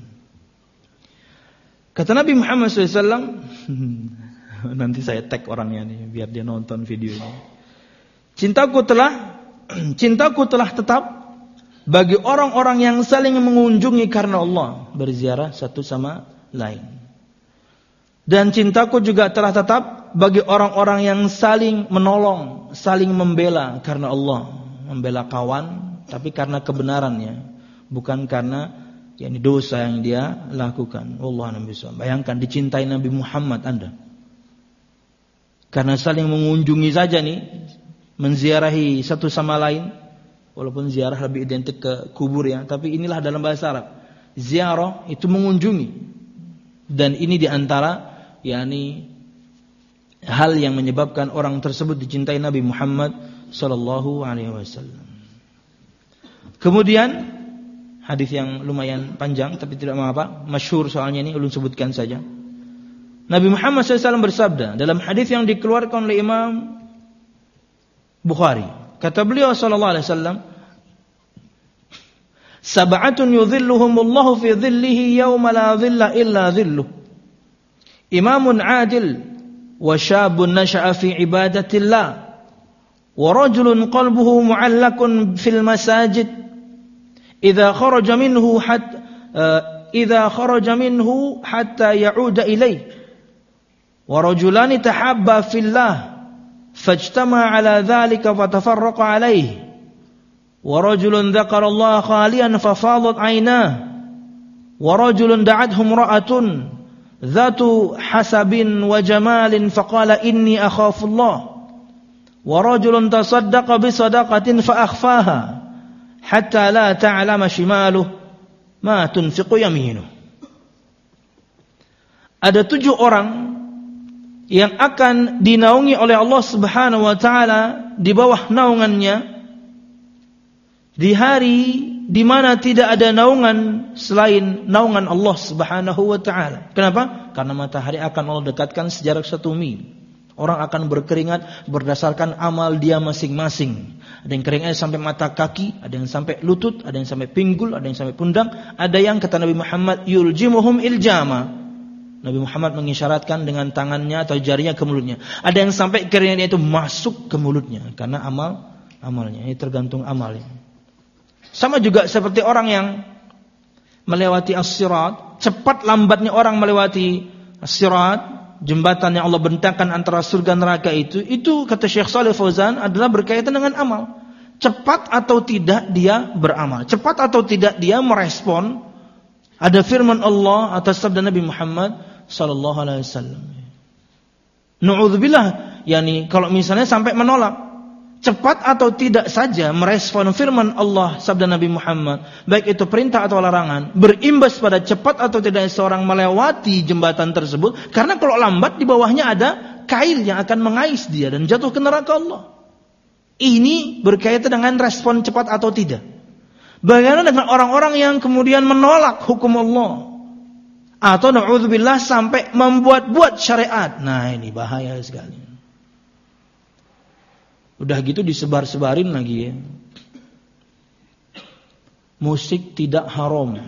Kata Nabi Muhammad shallallahu alaihi wasallam, nanti saya tag orangnya nih biar dia nonton videonya. Cintaku telah cintaku telah tetap bagi orang-orang yang saling mengunjungi karena Allah, berziarah satu sama lain. Dan cintaku juga telah tetap bagi orang-orang yang saling menolong, saling membela karena Allah, membela kawan tapi karena kebenarannya, bukan karena yakni dosa yang dia lakukan. Wallahu a'lam bishawab. Bayangkan dicintai Nabi Muhammad Anda. Karena saling mengunjungi saja nih, menziarahi satu sama lain, walaupun ziarah lebih identik ke kubur ya, tapi inilah dalam bahasa Arab. Ziarah itu mengunjungi. Dan ini diantara yakni hal yang menyebabkan orang tersebut dicintai Nabi Muhammad sallallahu alaihi wasallam. Kemudian hadis yang lumayan panjang tapi tidak mengapa, masyhur soalnya ini ulun sebutkan saja. Nabi Muhammad shallallahu alaihi wasallam bersabda dalam hadis yang dikeluarkan oleh Imam Bukhari. Kata beliau sallallahu alaihi wasallam, "Sab'atun yudhilluhumullahu fi dhillihi yawma la dhilla illa dhilluh. Imamun 'adil wa syabun nasha'a fi ibadatillah wa rajulun qalbuhu mu'allakun fil masajid idza kharaja minhu hatta uh, idza kharaja minhu hatta ya'uda ilayhi wa rajulani tahabba fillah fajtama ala dhalika fatafarraqa alayhi wa rajulun dzakara Allah khaliyan fafadat 'aynahu wa rajulun da'athu imra'atun dhatu hasabin wa jamalin faqala inni akhafu Allah wa rajulun tasaddaqa bi sadaqatin fa akhfaha hatta la ta'lama shimaluhu ma tunfiqu yaminuhu." Ada tujuh orang yang akan dinaungi oleh Allah Subhanahu wa taala di bawah naungannya di hari di mana tidak ada naungan selain naungan Allah Subhanahu wa taala. Kenapa? Karena matahari akan Allah dekatkan sejarak satu mil. Orang akan berkeringat berdasarkan amal dia masing-masing. Ada yang keringatnya sampai mata kaki, ada yang sampai lutut, ada yang sampai pinggul, ada yang sampai pundak, ada yang kata Nabi Muhammad yuljimuhum iljama. Nabi Muhammad mengisyaratkan dengan tangannya atau jarinya ke mulutnya. Ada yang sampai keringatnya itu masuk ke mulutnya karena amal amalnya. Ini tergantung amalnya. Sama juga seperti orang yang melewati as-sirat, cepat lambatnya orang melewati as-sirat, jembatan yang Allah bentangkan antara surga neraka itu, itu kata Syekh Shalih Fauzan adalah berkaitan dengan amal. Cepat atau tidak dia beramal, cepat atau tidak dia merespon ada firman Allah atas sabda Nabi Muhammad sallallahu alaihi wasallam. Na'udzubillah, yakni kalau misalnya sampai menolak, cepat atau tidak saja merespon firman Allah sabda Nabi Muhammad, baik itu perintah atau larangan, berimbas pada cepat atau tidak seorang melewati jembatan tersebut, karena kalau lambat di bawahnya ada kail yang akan mengais dia dan jatuh ke neraka Allah. Ini berkaitan dengan respon cepat atau tidak. Bagaimana dengan orang-orang yang kemudian menolak hukum Allah atau na'udzubillah sampai membuat-buat syariat? Nah, ini bahaya sekali. Udah gitu disebar-sebarin lagi ya. Musik tidak haram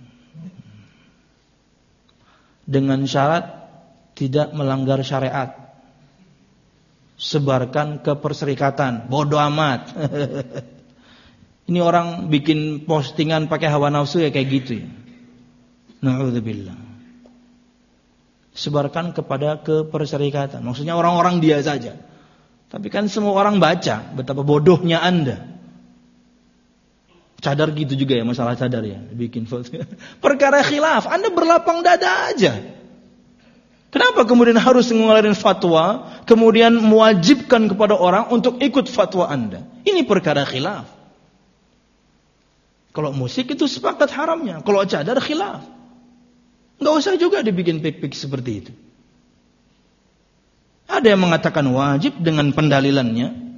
dengan syarat tidak melanggar syariat. Sebarkan ke perserikatan, bodoh amat. Ini orang bikin postingan pakai hawa nafsu ya kayak gitu ya. Na'udzubillah. Sebarkan kepada ke perserikatan. Maksudnya orang-orang dia saja. Tapi kan semua orang baca betapa bodohnya Anda. Cadar gitu juga ya, masalah cadar ya, bikin foto. Perkara khilaf, Anda berlapang dada aja. Kenapa kemudian harus mengeluarkan fatwa, kemudian mewajibkan kepada orang untuk ikut fatwa Anda? Ini perkara khilaf. Kalau musik itu sepakat haramnya, kalau cadar khilaf. Nggak usah juga dibikin pik-pik seperti itu. Ada yang mengatakan wajib dengan pendalilannya.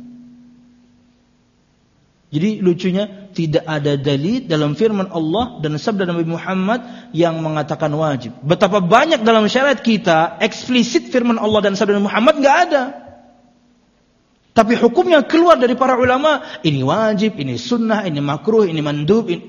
Jadi lucunya tidak ada dalil dalam firman Allah dan sabda Nabi Muhammad yang mengatakan wajib. Betapa banyak dalam syariat kita eksplisit firman Allah dan sabda Nabi Muhammad nggak ada. Tapi hukumnya keluar dari para ulama, ini wajib, ini sunnah, ini makruh, ini mandub, ini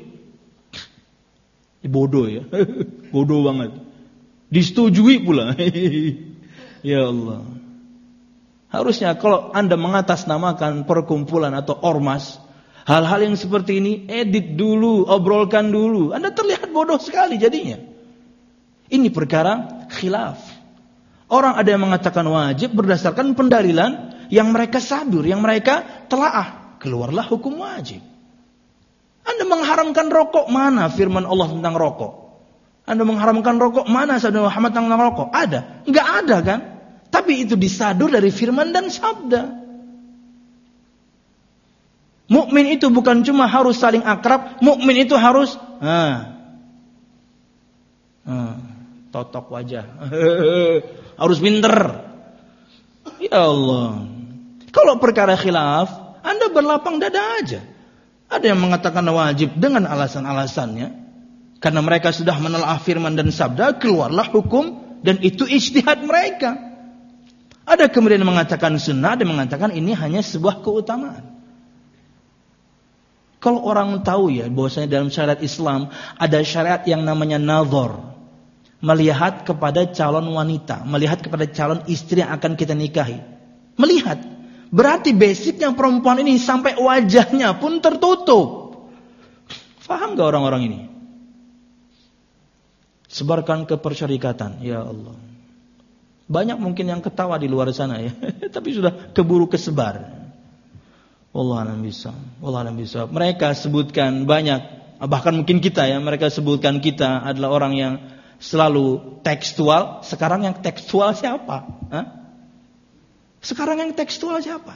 bodoh ya. Bodoh banget. Disetujui pula. Ya Allah. Harusnya kalau Anda mengatasnamakan perkumpulan atau ormas, hal-hal yang seperti ini edit dulu, obrolkan dulu. Anda terlihat bodoh sekali jadinya. Ini perkara khilaf. Orang ada yang mengatakan wajib berdasarkan pendalilan yang mereka sadur, yang mereka telaah. Keluarlah hukum wajib. Anda mengharamkan rokok, mana firman Allah tentang rokok? Anda mengharamkan rokok, mana sabda Muhammad tentang rokok? Ada? Enggak ada kan? Tapi itu disadur dari firman dan sabda. Mukmin itu bukan cuma harus saling akrab, mukmin itu harus ah, ah, totok wajah. Harus pinter. Ya Allah. Kalau perkara khilaf, Anda berlapang dada aja. Ada yang mengatakan wajib dengan alasan-alasannya. Karena mereka sudah menelaah firman dan sabda, keluarlah hukum dan itu ijtihad mereka. Ada kemudian yang mengatakan sunnah, ada yang mengatakan ini hanya sebuah keutamaan. Kalau orang tahu ya bahwasanya dalam syariat Islam ada syariat yang namanya nazar, melihat kepada calon wanita, melihat kepada calon istri yang akan kita nikahi. Melihat, berarti basicnya perempuan ini sampai wajahnya pun tertutup. Faham gak orang-orang ini? Sebarkan ke persyarikatan, ya Allah. Banyak mungkin yang ketawa di luar sana ya, tapi sudah keburu kesebar. Wallahu a'lam bishawab. Wallahu a'lam bishawab. Mereka sebutkan banyak, bahkan mungkin kita ya, mereka sebutkan kita adalah orang yang selalu tekstual. Sekarang yang tekstual siapa? Hah? Sekarang yang tekstual siapa?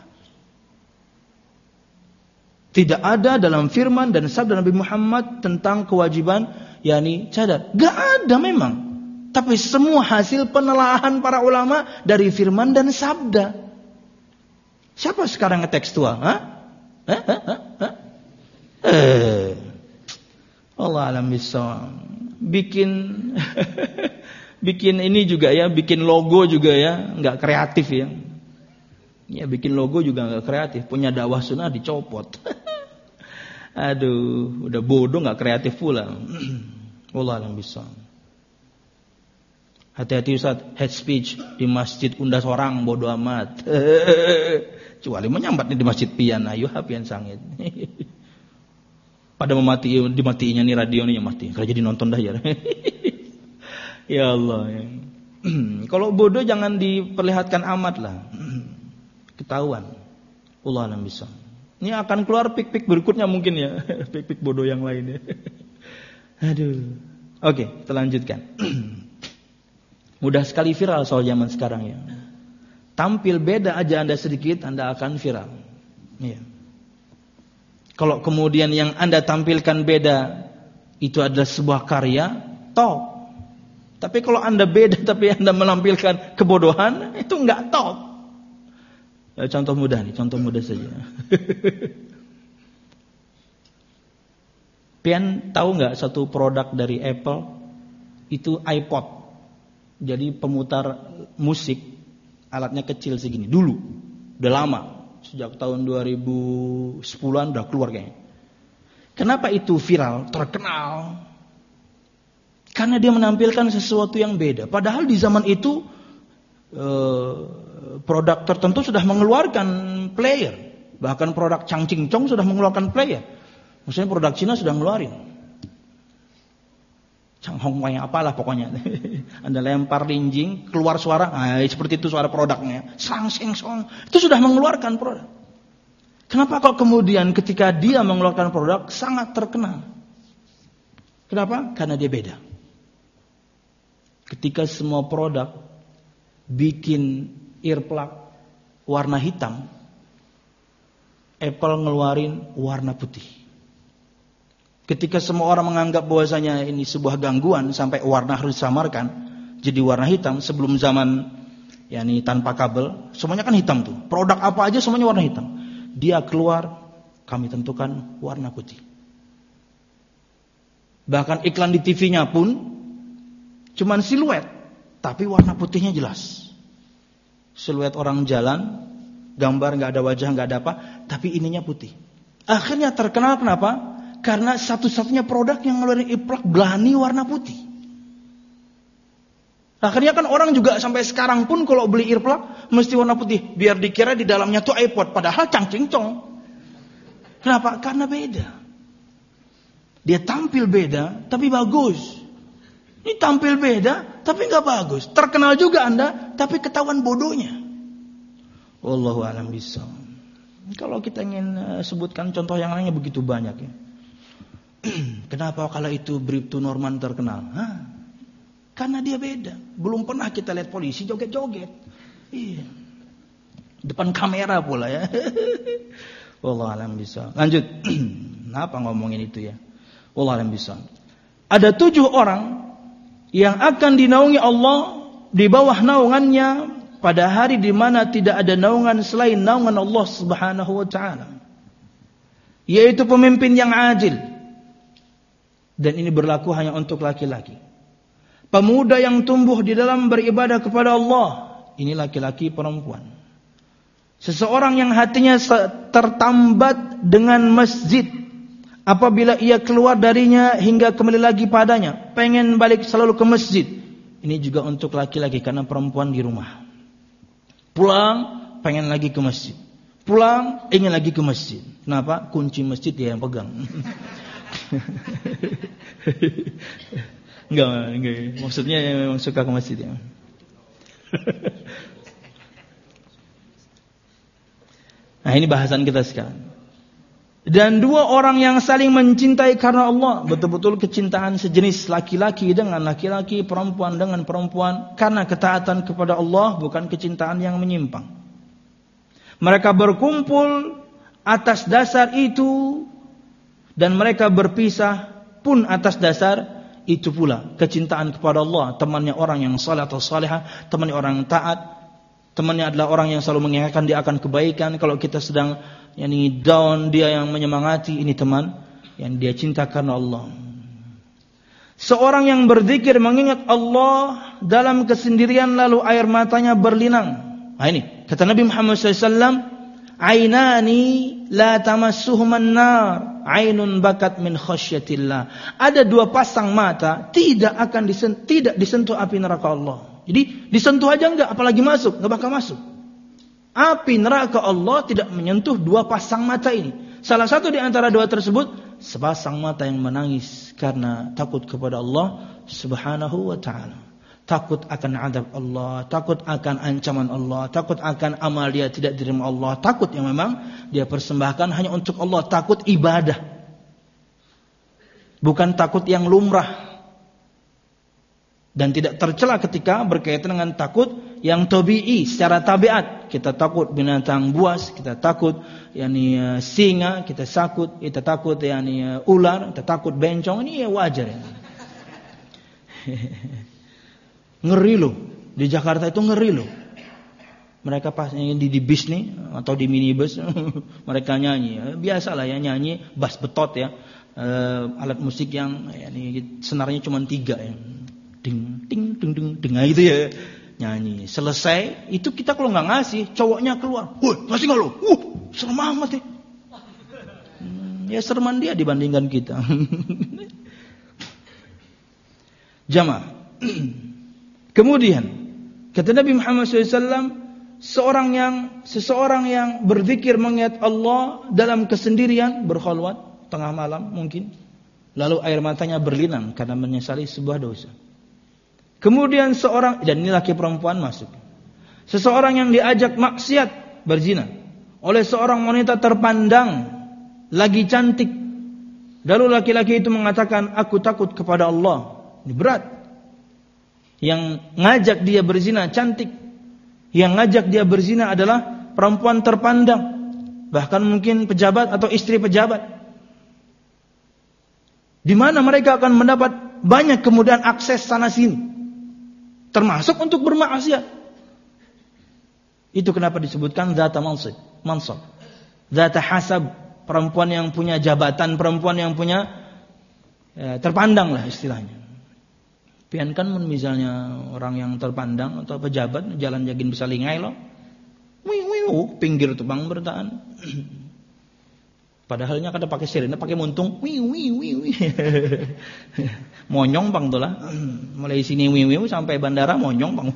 Tidak ada dalam firman dan sabda Nabi Muhammad tentang kewajiban yakni cadar. Gak ada memang. Tapi semua hasil penelaahan para ulama dari firman dan sabda. Siapa sekarang yang tekstual? Hah? Hah? Hah? Hah? Eh. Allah alam bisawab. Bikin bikin ini juga ya, bikin logo juga ya, enggak kreatif ya. Ya bikin logo juga enggak kreatif, punya dakwah sunnah dicopot. Aduh, udah bodoh enggak kreatif pula. Allah alam bisawab. Hati-hati Ustaz, head speech di masjid undas orang bodoh amat. Kecuali menyambat di masjid pian, ayo pian sangit. Pada memati dimatiinya nih radio nih mati. Kalau jadi nonton dah ya. Ya Allah ya. Kalau bodoh jangan diperlihatkan amat lah. Ketahuan. Allah alam bisa. Ini akan keluar pik-pik berikutnya mungkin ya. Pik-pik bodoh yang lain ya. Aduh. Oke, kita lanjutkan. Mudah sekali viral soal zaman sekarang ya. Tampil beda aja Anda sedikit, Anda akan viral. Ya. Kalau kemudian yang Anda tampilkan beda, itu adalah sebuah karya, top. Tapi kalau Anda beda tapi Anda menampilkan kebodohan, itu enggak top. Ya, contoh mudah nih, contoh mudah saja. Pian tahu enggak satu produk dari Apple, itu iPod. Jadi pemutar musik, alatnya kecil segini. Dulu, udah lama. Sejak tahun dua ribu sepuluhan udah keluar kayaknya. Kenapa itu viral, terkenal? Karena dia menampilkan sesuatu yang beda. Padahal di zaman itu, eh, produk tertentu sudah mengeluarkan player. Bahkan produk Changching Chong sudah mengeluarkan player. Maksudnya produk Cina sudah ngeluarin. Changhong Wai apalah pokoknya. Anda lempar linjing, keluar suara, ah, seperti itu suara produknya. Sang seng song. Itu sudah mengeluarkan produk. Kenapa kok kemudian ketika dia mengeluarkan produk sangat terkenal? Kenapa? Karena dia beda. Ketika semua produk bikin earplug warna hitam, Apple ngeluarin warna putih. Ketika semua orang menganggap bahwasanya ini sebuah gangguan sampai warna harus disamarkan jadi warna hitam sebelum zaman yakni tanpa kabel, semuanya kan hitam tuh. Produk apa aja semuanya warna hitam. Dia keluar, kami tentukan warna putih. Bahkan iklan di T V-nya pun cuman siluet, tapi warna putihnya jelas. Siluet orang jalan, gambar nggak ada wajah, nggak ada apa, tapi ininya putih. Akhirnya terkenal kenapa? Karena satu-satunya produk yang ngeluarin iplak berani warna putih. Akhirnya kan orang juga sampai sekarang pun kalau beli iplak mesti warna putih, biar dikira di dalamnya tuh iPod, padahal cang-cincong. Kenapa? Karena beda. Dia tampil beda, tapi bagus. Ini tampil beda, tapi nggak bagus. Terkenal juga Anda, tapi ketahuan bodohnya. Wallahu a'lam bishawab. Kalau kita ingin uh, sebutkan contoh yang lainnya begitu banyak ya. Kenapa kalau itu Bribtu Norman terkenal? Hah? Karena dia beda. Belum pernah kita lihat polisi joget-joget. Iya. Depan kamera pula ya. Wallahu a'lam bishawab. Lanjut. Kenapa ngomongin itu ya? Wallahu a'lam bishawab. Ada tujuh orang yang akan dinaungi Allah di bawah naungannya pada hari di mana tidak ada naungan selain naungan Allah Subhanahu wa taala. Yaitu pemimpin yang adil. Dan ini berlaku hanya untuk laki-laki. Pemuda yang tumbuh di dalam beribadah kepada Allah. Ini laki-laki perempuan. Seseorang yang hatinya tertambat dengan masjid. Apabila ia keluar darinya hingga kembali lagi padanya. Pengen balik selalu ke masjid. Ini juga untuk laki-laki karena perempuan di rumah. Pulang, pengen lagi ke masjid. Pulang, ingin lagi ke masjid. Kenapa? Kunci masjid dia yang pegang. Enggak, enggak. Maksudnya memang suka ke masjid ya. Nah, ini bahasan kita sekarang. Dan dua orang yang saling mencintai karena Allah, betul-betul kecintaan sejenis laki-laki dengan laki-laki, perempuan dengan perempuan, karena ketaatan kepada Allah, bukan kecintaan yang menyimpang. Mereka berkumpul atas dasar itu dan mereka berpisah pun atas dasar itu pula, kecintaan kepada Allah. Temannya orang yang saleh atau salihah, temannya orang yang taat, temannya adalah orang yang selalu mengingatkan dia akan kebaikan. Kalau kita sedang yani down, dia yang menyemangati. Ini teman yang dia cinta karena Allah. Seorang yang berzikir mengingat Allah dalam kesendirian lalu air matanya berlinang. Nah ini kata Nabi Muhammad shallallahu alaihi wasallam, ainani la tamassuhuman nar, ainun bakat min khasyatillah. Ada dua pasang mata tidak akan disentuh, tidak disentuh api neraka Allah. Jadi disentuh aja enggak, apalagi masuk, enggak bakal masuk. Api neraka Allah tidak menyentuh dua pasang mata ini. Salah satu di antara dua tersebut, sepasang mata yang menangis karena takut kepada Allah Subhanahu wa ta'ala. Takut akan azab Allah, takut akan ancaman Allah, takut akan amal dia tidak diterima Allah, takut yang memang dia persembahkan hanya untuk Allah, takut ibadah. Bukan takut yang lumrah. Dan tidak tercela ketika berkaitan dengan takut yang tabi'i, secara tabiat. Kita takut binatang buas, kita takut yani singa, kita takut, kita takut yani ular, kita takut bencong, ini ya wajar ya. Ngeri loh, di Jakarta itu ngeri loh. Mereka pas di, di bis nih atau di minibus mereka nyanyi, biasalah ya nyanyi bass betot ya, uh, alat musik yang yani senarnya cuma tiga ya, ding ding ding ding ding gitu ya, nyanyi. Selesai itu kita kalau nggak ngasih, cowoknya keluar, woi ngasih nggak lo? Uh, serem amat ya. Hmm, ya sereman dia dibandingkan kita. Jamaah. Kemudian kata Nabi Muhammad shallallahu alaihi wasallam, seorang yang seseorang yang berzikir mengingat Allah dalam kesendirian, berkhalwat tengah malam mungkin, lalu air matanya berlinang karena menyesali sebuah dosa. Kemudian seorang, dan ini laki perempuan masuk, seseorang yang diajak maksiat berzina oleh seorang wanita terpandang lagi cantik, lalu laki-laki itu mengatakan aku takut kepada Allah. Ini berat. Yang ngajak dia berzina cantik, yang ngajak dia berzina adalah perempuan terpandang, bahkan mungkin pejabat atau istri pejabat. di mana mereka akan mendapat banyak kemudahan akses sana sini, termasuk untuk bermaksiat. Itu kenapa disebutkan zata mansib, mansab, zata hasab, perempuan yang punya jabatan, perempuan yang punya ya, terpandang lah istilahnya. Pian kan misalnya orang yang terpandang atau pejabat jalan jagin bisa lingai loh, wiu wiu pinggir tuh bang bertahan. Padahalnya kada pakai sirine, pakai muntung, wiu wiu wiu. Monyong bang tuh lah, mulai sini wiu wiu sampai bandara monyong bang.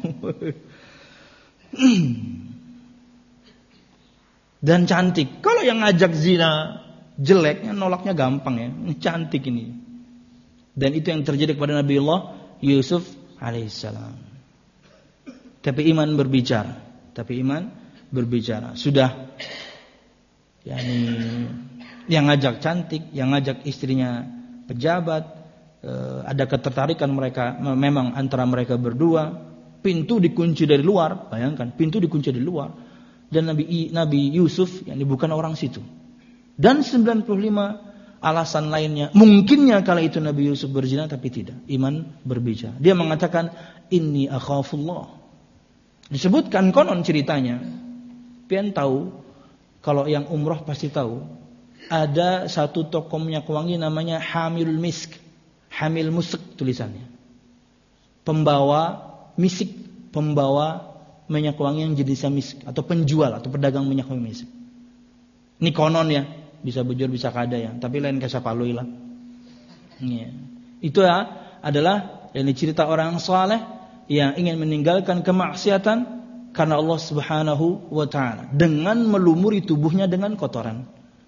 Dan cantik. Kalau yang ngajak zina jeleknya nolaknya gampang ya, cantik ini. Dan itu yang terjadi kepada Nabiullah Yusuf alaihissalam. Tapi iman berbicara, tapi iman berbicara. Sudah, yakni yang ngajak cantik, yang ngajak istrinya pejabat, eh, ada ketertarikan mereka, memang antara mereka berdua. Pintu dikunci dari luar, bayangkan, pintu dikunci dari luar. Dan Nabi Nabi Yusuf, yakni bukan orang situ. Dan sembilan puluh lima alasan lainnya, mungkinnya kala itu Nabi Yusuf berzina, tapi tidak. Iman berbicara. Dia mengatakan, inni akhafullah. Disebutkan konon ceritanya. Pian tahu, kalau yang umroh pasti tahu, ada satu toko minyak wangi namanya Hamilul Misk. Hamil Musk tulisannya. Pembawa misik, pembawa minyak wangi yang jenisnya misk, atau penjual atau pedagang minyak wangi misik. Ini konon ya. Bisa bujur, bisa kada ya. Tapi lain kasa palui lah. Ya. Itu ya adalah ini cerita orang saleh yang ingin meninggalkan kemaksiatan karena Allah Subhanahu wa taala dengan melumuri tubuhnya dengan kotoran.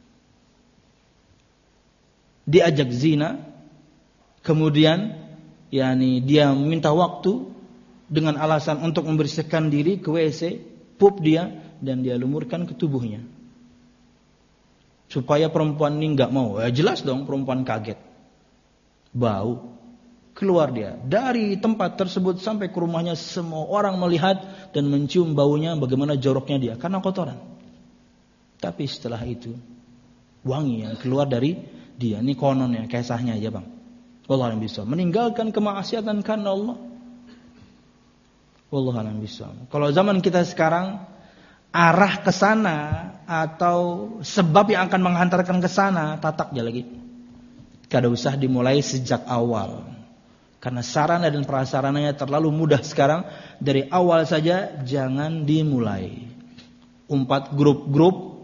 Diajak zina, kemudian yakni dia minta waktu dengan alasan untuk membersihkan diri ke W C, pup dia dan dia lumurkan ke tubuhnya. Supaya perempuan ini enggak mau. Ya jelas dong perempuan kaget. Bau. Keluar dia. Dari tempat tersebut sampai ke rumahnya, semua orang melihat dan mencium baunya, bagaimana joroknya dia. Karena kotoran. Tapi setelah itu, wangi yang keluar dari dia. Ini konon ya, kisahnya aja bang. Wallahu a'lam bishawab. Meninggalkan kemaksiatan karena Allah. Wallahu a'lam bishawab. Kalau zaman kita sekarang, arah ke sana atau sebab yang akan menghantarkan ke sana, tatak aja lagi. Kada usah dimulai sejak awal. Karena sarana dan prasarananya terlalu mudah sekarang. Dari awal saja jangan dimulai. Umpat grup-grup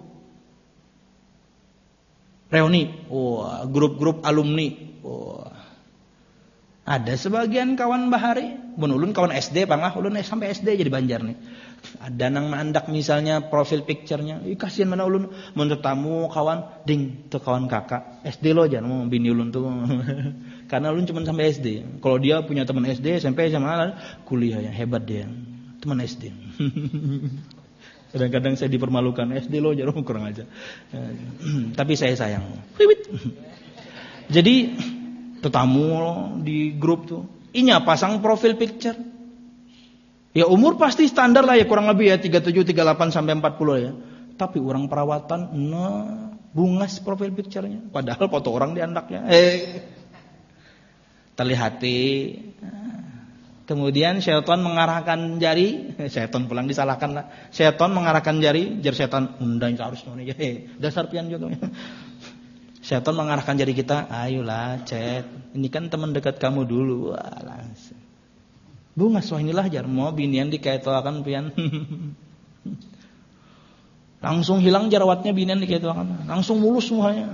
reuni, wah, grup-grup alumni. Wah. Ada sebagian kawan bahari, mun ulun kawan S D pangah, ulun sampai S D jadi Banjar nih. Ada nang mandak misalnya profil picture-nya. Ih kasihan mana ulun mun tamu kawan ding tuh kawan kakak S D lo jangan mau bini ulun tuh. Karena ulun cuma sampai S D. Kalau dia punya teman S D, S M P sama kuliah yang hebat dia. Teman S D. Kadang-kadang saya dipermalukan, S D lo jangan kurang aja. Tapi saya sayang. Jadi tetamu di grup tuh, inya pasang profil picture. Ya umur pasti standar lah ya, kurang lebih ya tiga puluh tujuh, tiga puluh delapan sampai empat puluh ya. Tapi orang perawatan, nah bungas profil picture-nya. Padahal foto orang di andaknya. Eh, terlihat. Kemudian syaitan mengarahkan jari, syaitan pulang disalahkan lah. Syaitan mengarahkan jari, jar syaitan undang harus nih. Eh, dasar pian juga. Syaitan mengarahkan jari kita, ayolah chat. Ini kan teman dekat kamu dulu. Wah, langsung. Bungas wah inilah jar mau binian dikaitoakan pian. Langsung hilang jerawatnya binian dikaitoakan. Langsung mulus semuanya.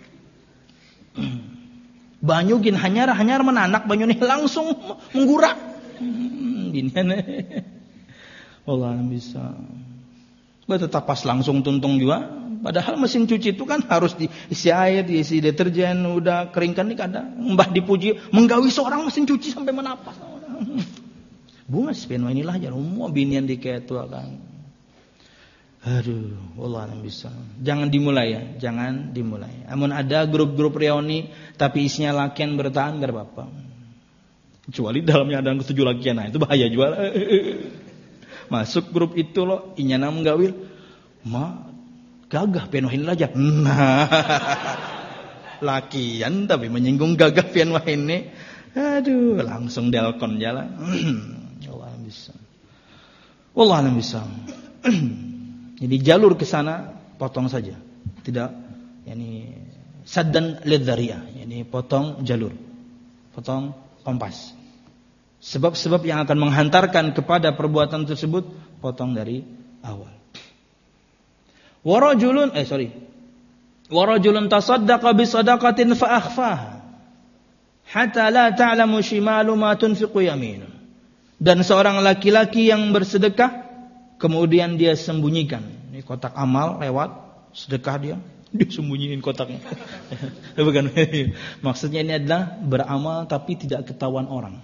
Banyu gin hanyar-hanyar menanak banyu nih langsung menggurak. Binian. Allah bisa. Tetap pas langsung tuntung juga. Padahal mesin cuci itu kan harus diisi air, diisi deterjen, udah keringkan nih kada. Mbah dipuji menggawi seorang mesin cuci sampai menapas. Bungas penwa inilah jangan semua binian diketuakan. Aduh, wallah alam bisa. Jangan dimulai ya, jangan dimulai. Amun ada grup-grup reuni tapi isinya lakian bertahan enggak apa-apa. Kecuali dalamnya ada ketujuh lakian, nah itu bahaya juga. Masuk grup itu loh, inyana menggawil. Ma gagah penuhin aja. Nah. lakian tapi menyinggung gagah pian wah ini. Aduh, langsung delkon jalan. Allah bisa. Allah bisa. Jadi jalur ke sana potong saja. Tidak yani saddan lidzariyah, yani potong jalur. Potong kompas. Sebab-sebab yang akan menghantarkan kepada perbuatan tersebut potong dari awal. Warajulun eh sorry. Warajulun tasaddaqa bi sadaqatin fa akhfaha hatta la ta'lamu shimalu ma tunfiqu yaminu. Dan seorang laki-laki yang bersedekah kemudian dia sembunyikan. Ini kotak amal lewat sedekah dia, dia sembunyiin kotaknya. Bukan. Maksudnya ini adalah beramal tapi tidak ketahuan orang.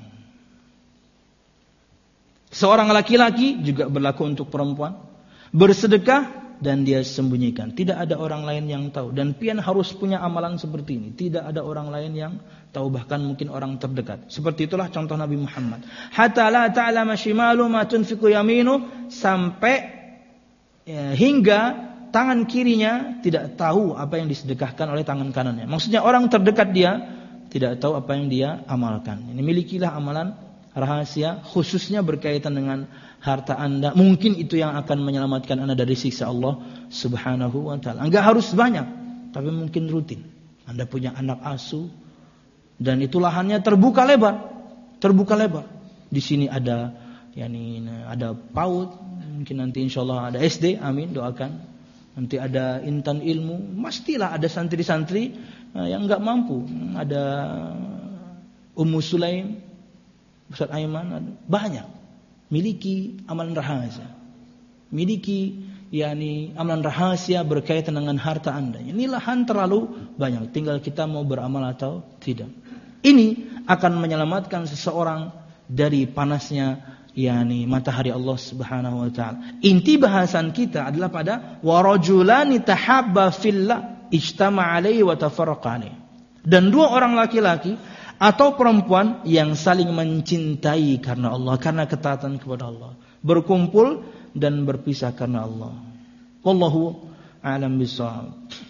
Seorang laki-laki juga berlaku untuk perempuan, bersedekah dan dia sembunyikan. Tidak ada orang lain yang tahu. Dan pian harus punya amalan seperti ini. Tidak ada orang lain yang tahu, bahkan mungkin orang terdekat. Seperti itulah contoh Nabi Muhammad. Hatta la ta'lama shimalu ma tunfiqu yaminu, sampai ya, hingga tangan kirinya tidak tahu apa yang disedekahkan oleh tangan kanannya. Maksudnya orang terdekat dia tidak tahu apa yang dia amalkan. Ini milikilah amalan rahasia, khususnya berkaitan dengan harta anda. Mungkin itu yang akan menyelamatkan anda dari siksa Allah subhanahu wa ta'ala. Enggak harus banyak, tapi mungkin rutin. Anda punya anak asuh dan itu lahannya terbuka lebar, terbuka lebar. Di sini ada, yani ada PAUD, mungkin nanti insyaallah ada S D, amin, doakan. Nanti ada intan ilmu, pastilah ada santri-santri yang enggak mampu. Ada Ummu Sulaim, Ustaz Aiman, banyak. Miliki amalan rahasia. Miliki yakni amalan rahasia berkaitan dengan harta anda. Ini lahan terlalu banyak, tinggal kita mau beramal atau tidak. Ini akan menyelamatkan seseorang dari panasnya yakni matahari Allah Subhanahu wa taala. Inti bahasan kita adalah pada warajulani tahabba fillah ijtama'a alaihi wa tafarraqa alaihi. Dan dua orang laki-laki atau perempuan yang saling mencintai karena Allah, karena ketaatan kepada Allah, berkumpul dan berpisah karena Allah. Wallahu a'lam bishawab.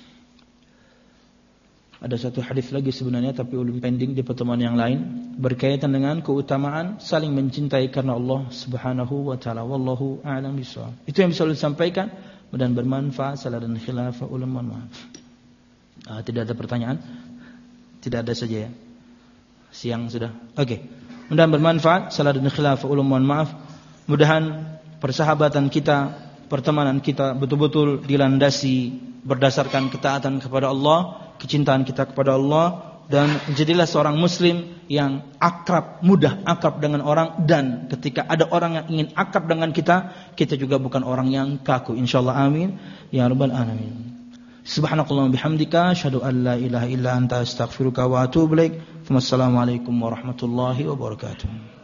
Ada satu hadis lagi sebenarnya tapi ulun pending di pertemuan yang lain berkaitan dengan keutamaan saling mencintai karena Allah Subhanahu wa taala. Wallahu a'lam bishawab. Itu yang bisa ulun sampaikan, mudah-mudahan bermanfaat. Salah dan khilaf ulun mohon maaf. Ah, tidak ada pertanyaan? Tidak ada saja ya. Siang sudah. Oke. Okay. Mudah-mudahan bermanfaat. Salah dan khilaf ulun mohon maaf. Mudahan persahabatan kita, pertemanan kita betul-betul dilandasi berdasarkan ketaatan kepada Allah, kecintaan kita kepada Allah, dan jadilah seorang muslim yang akrab, mudah akrab dengan orang, dan ketika ada orang yang ingin akrab dengan kita, kita juga bukan orang yang kaku. Insyaallah amin ya rabbal alamin. Subhanakallahumma bihamdika asyhadu an la ilaha illa anta astaghfiruka wa atubu ilaik. Wassalamualaikum warahmatullahi wabarakatuh.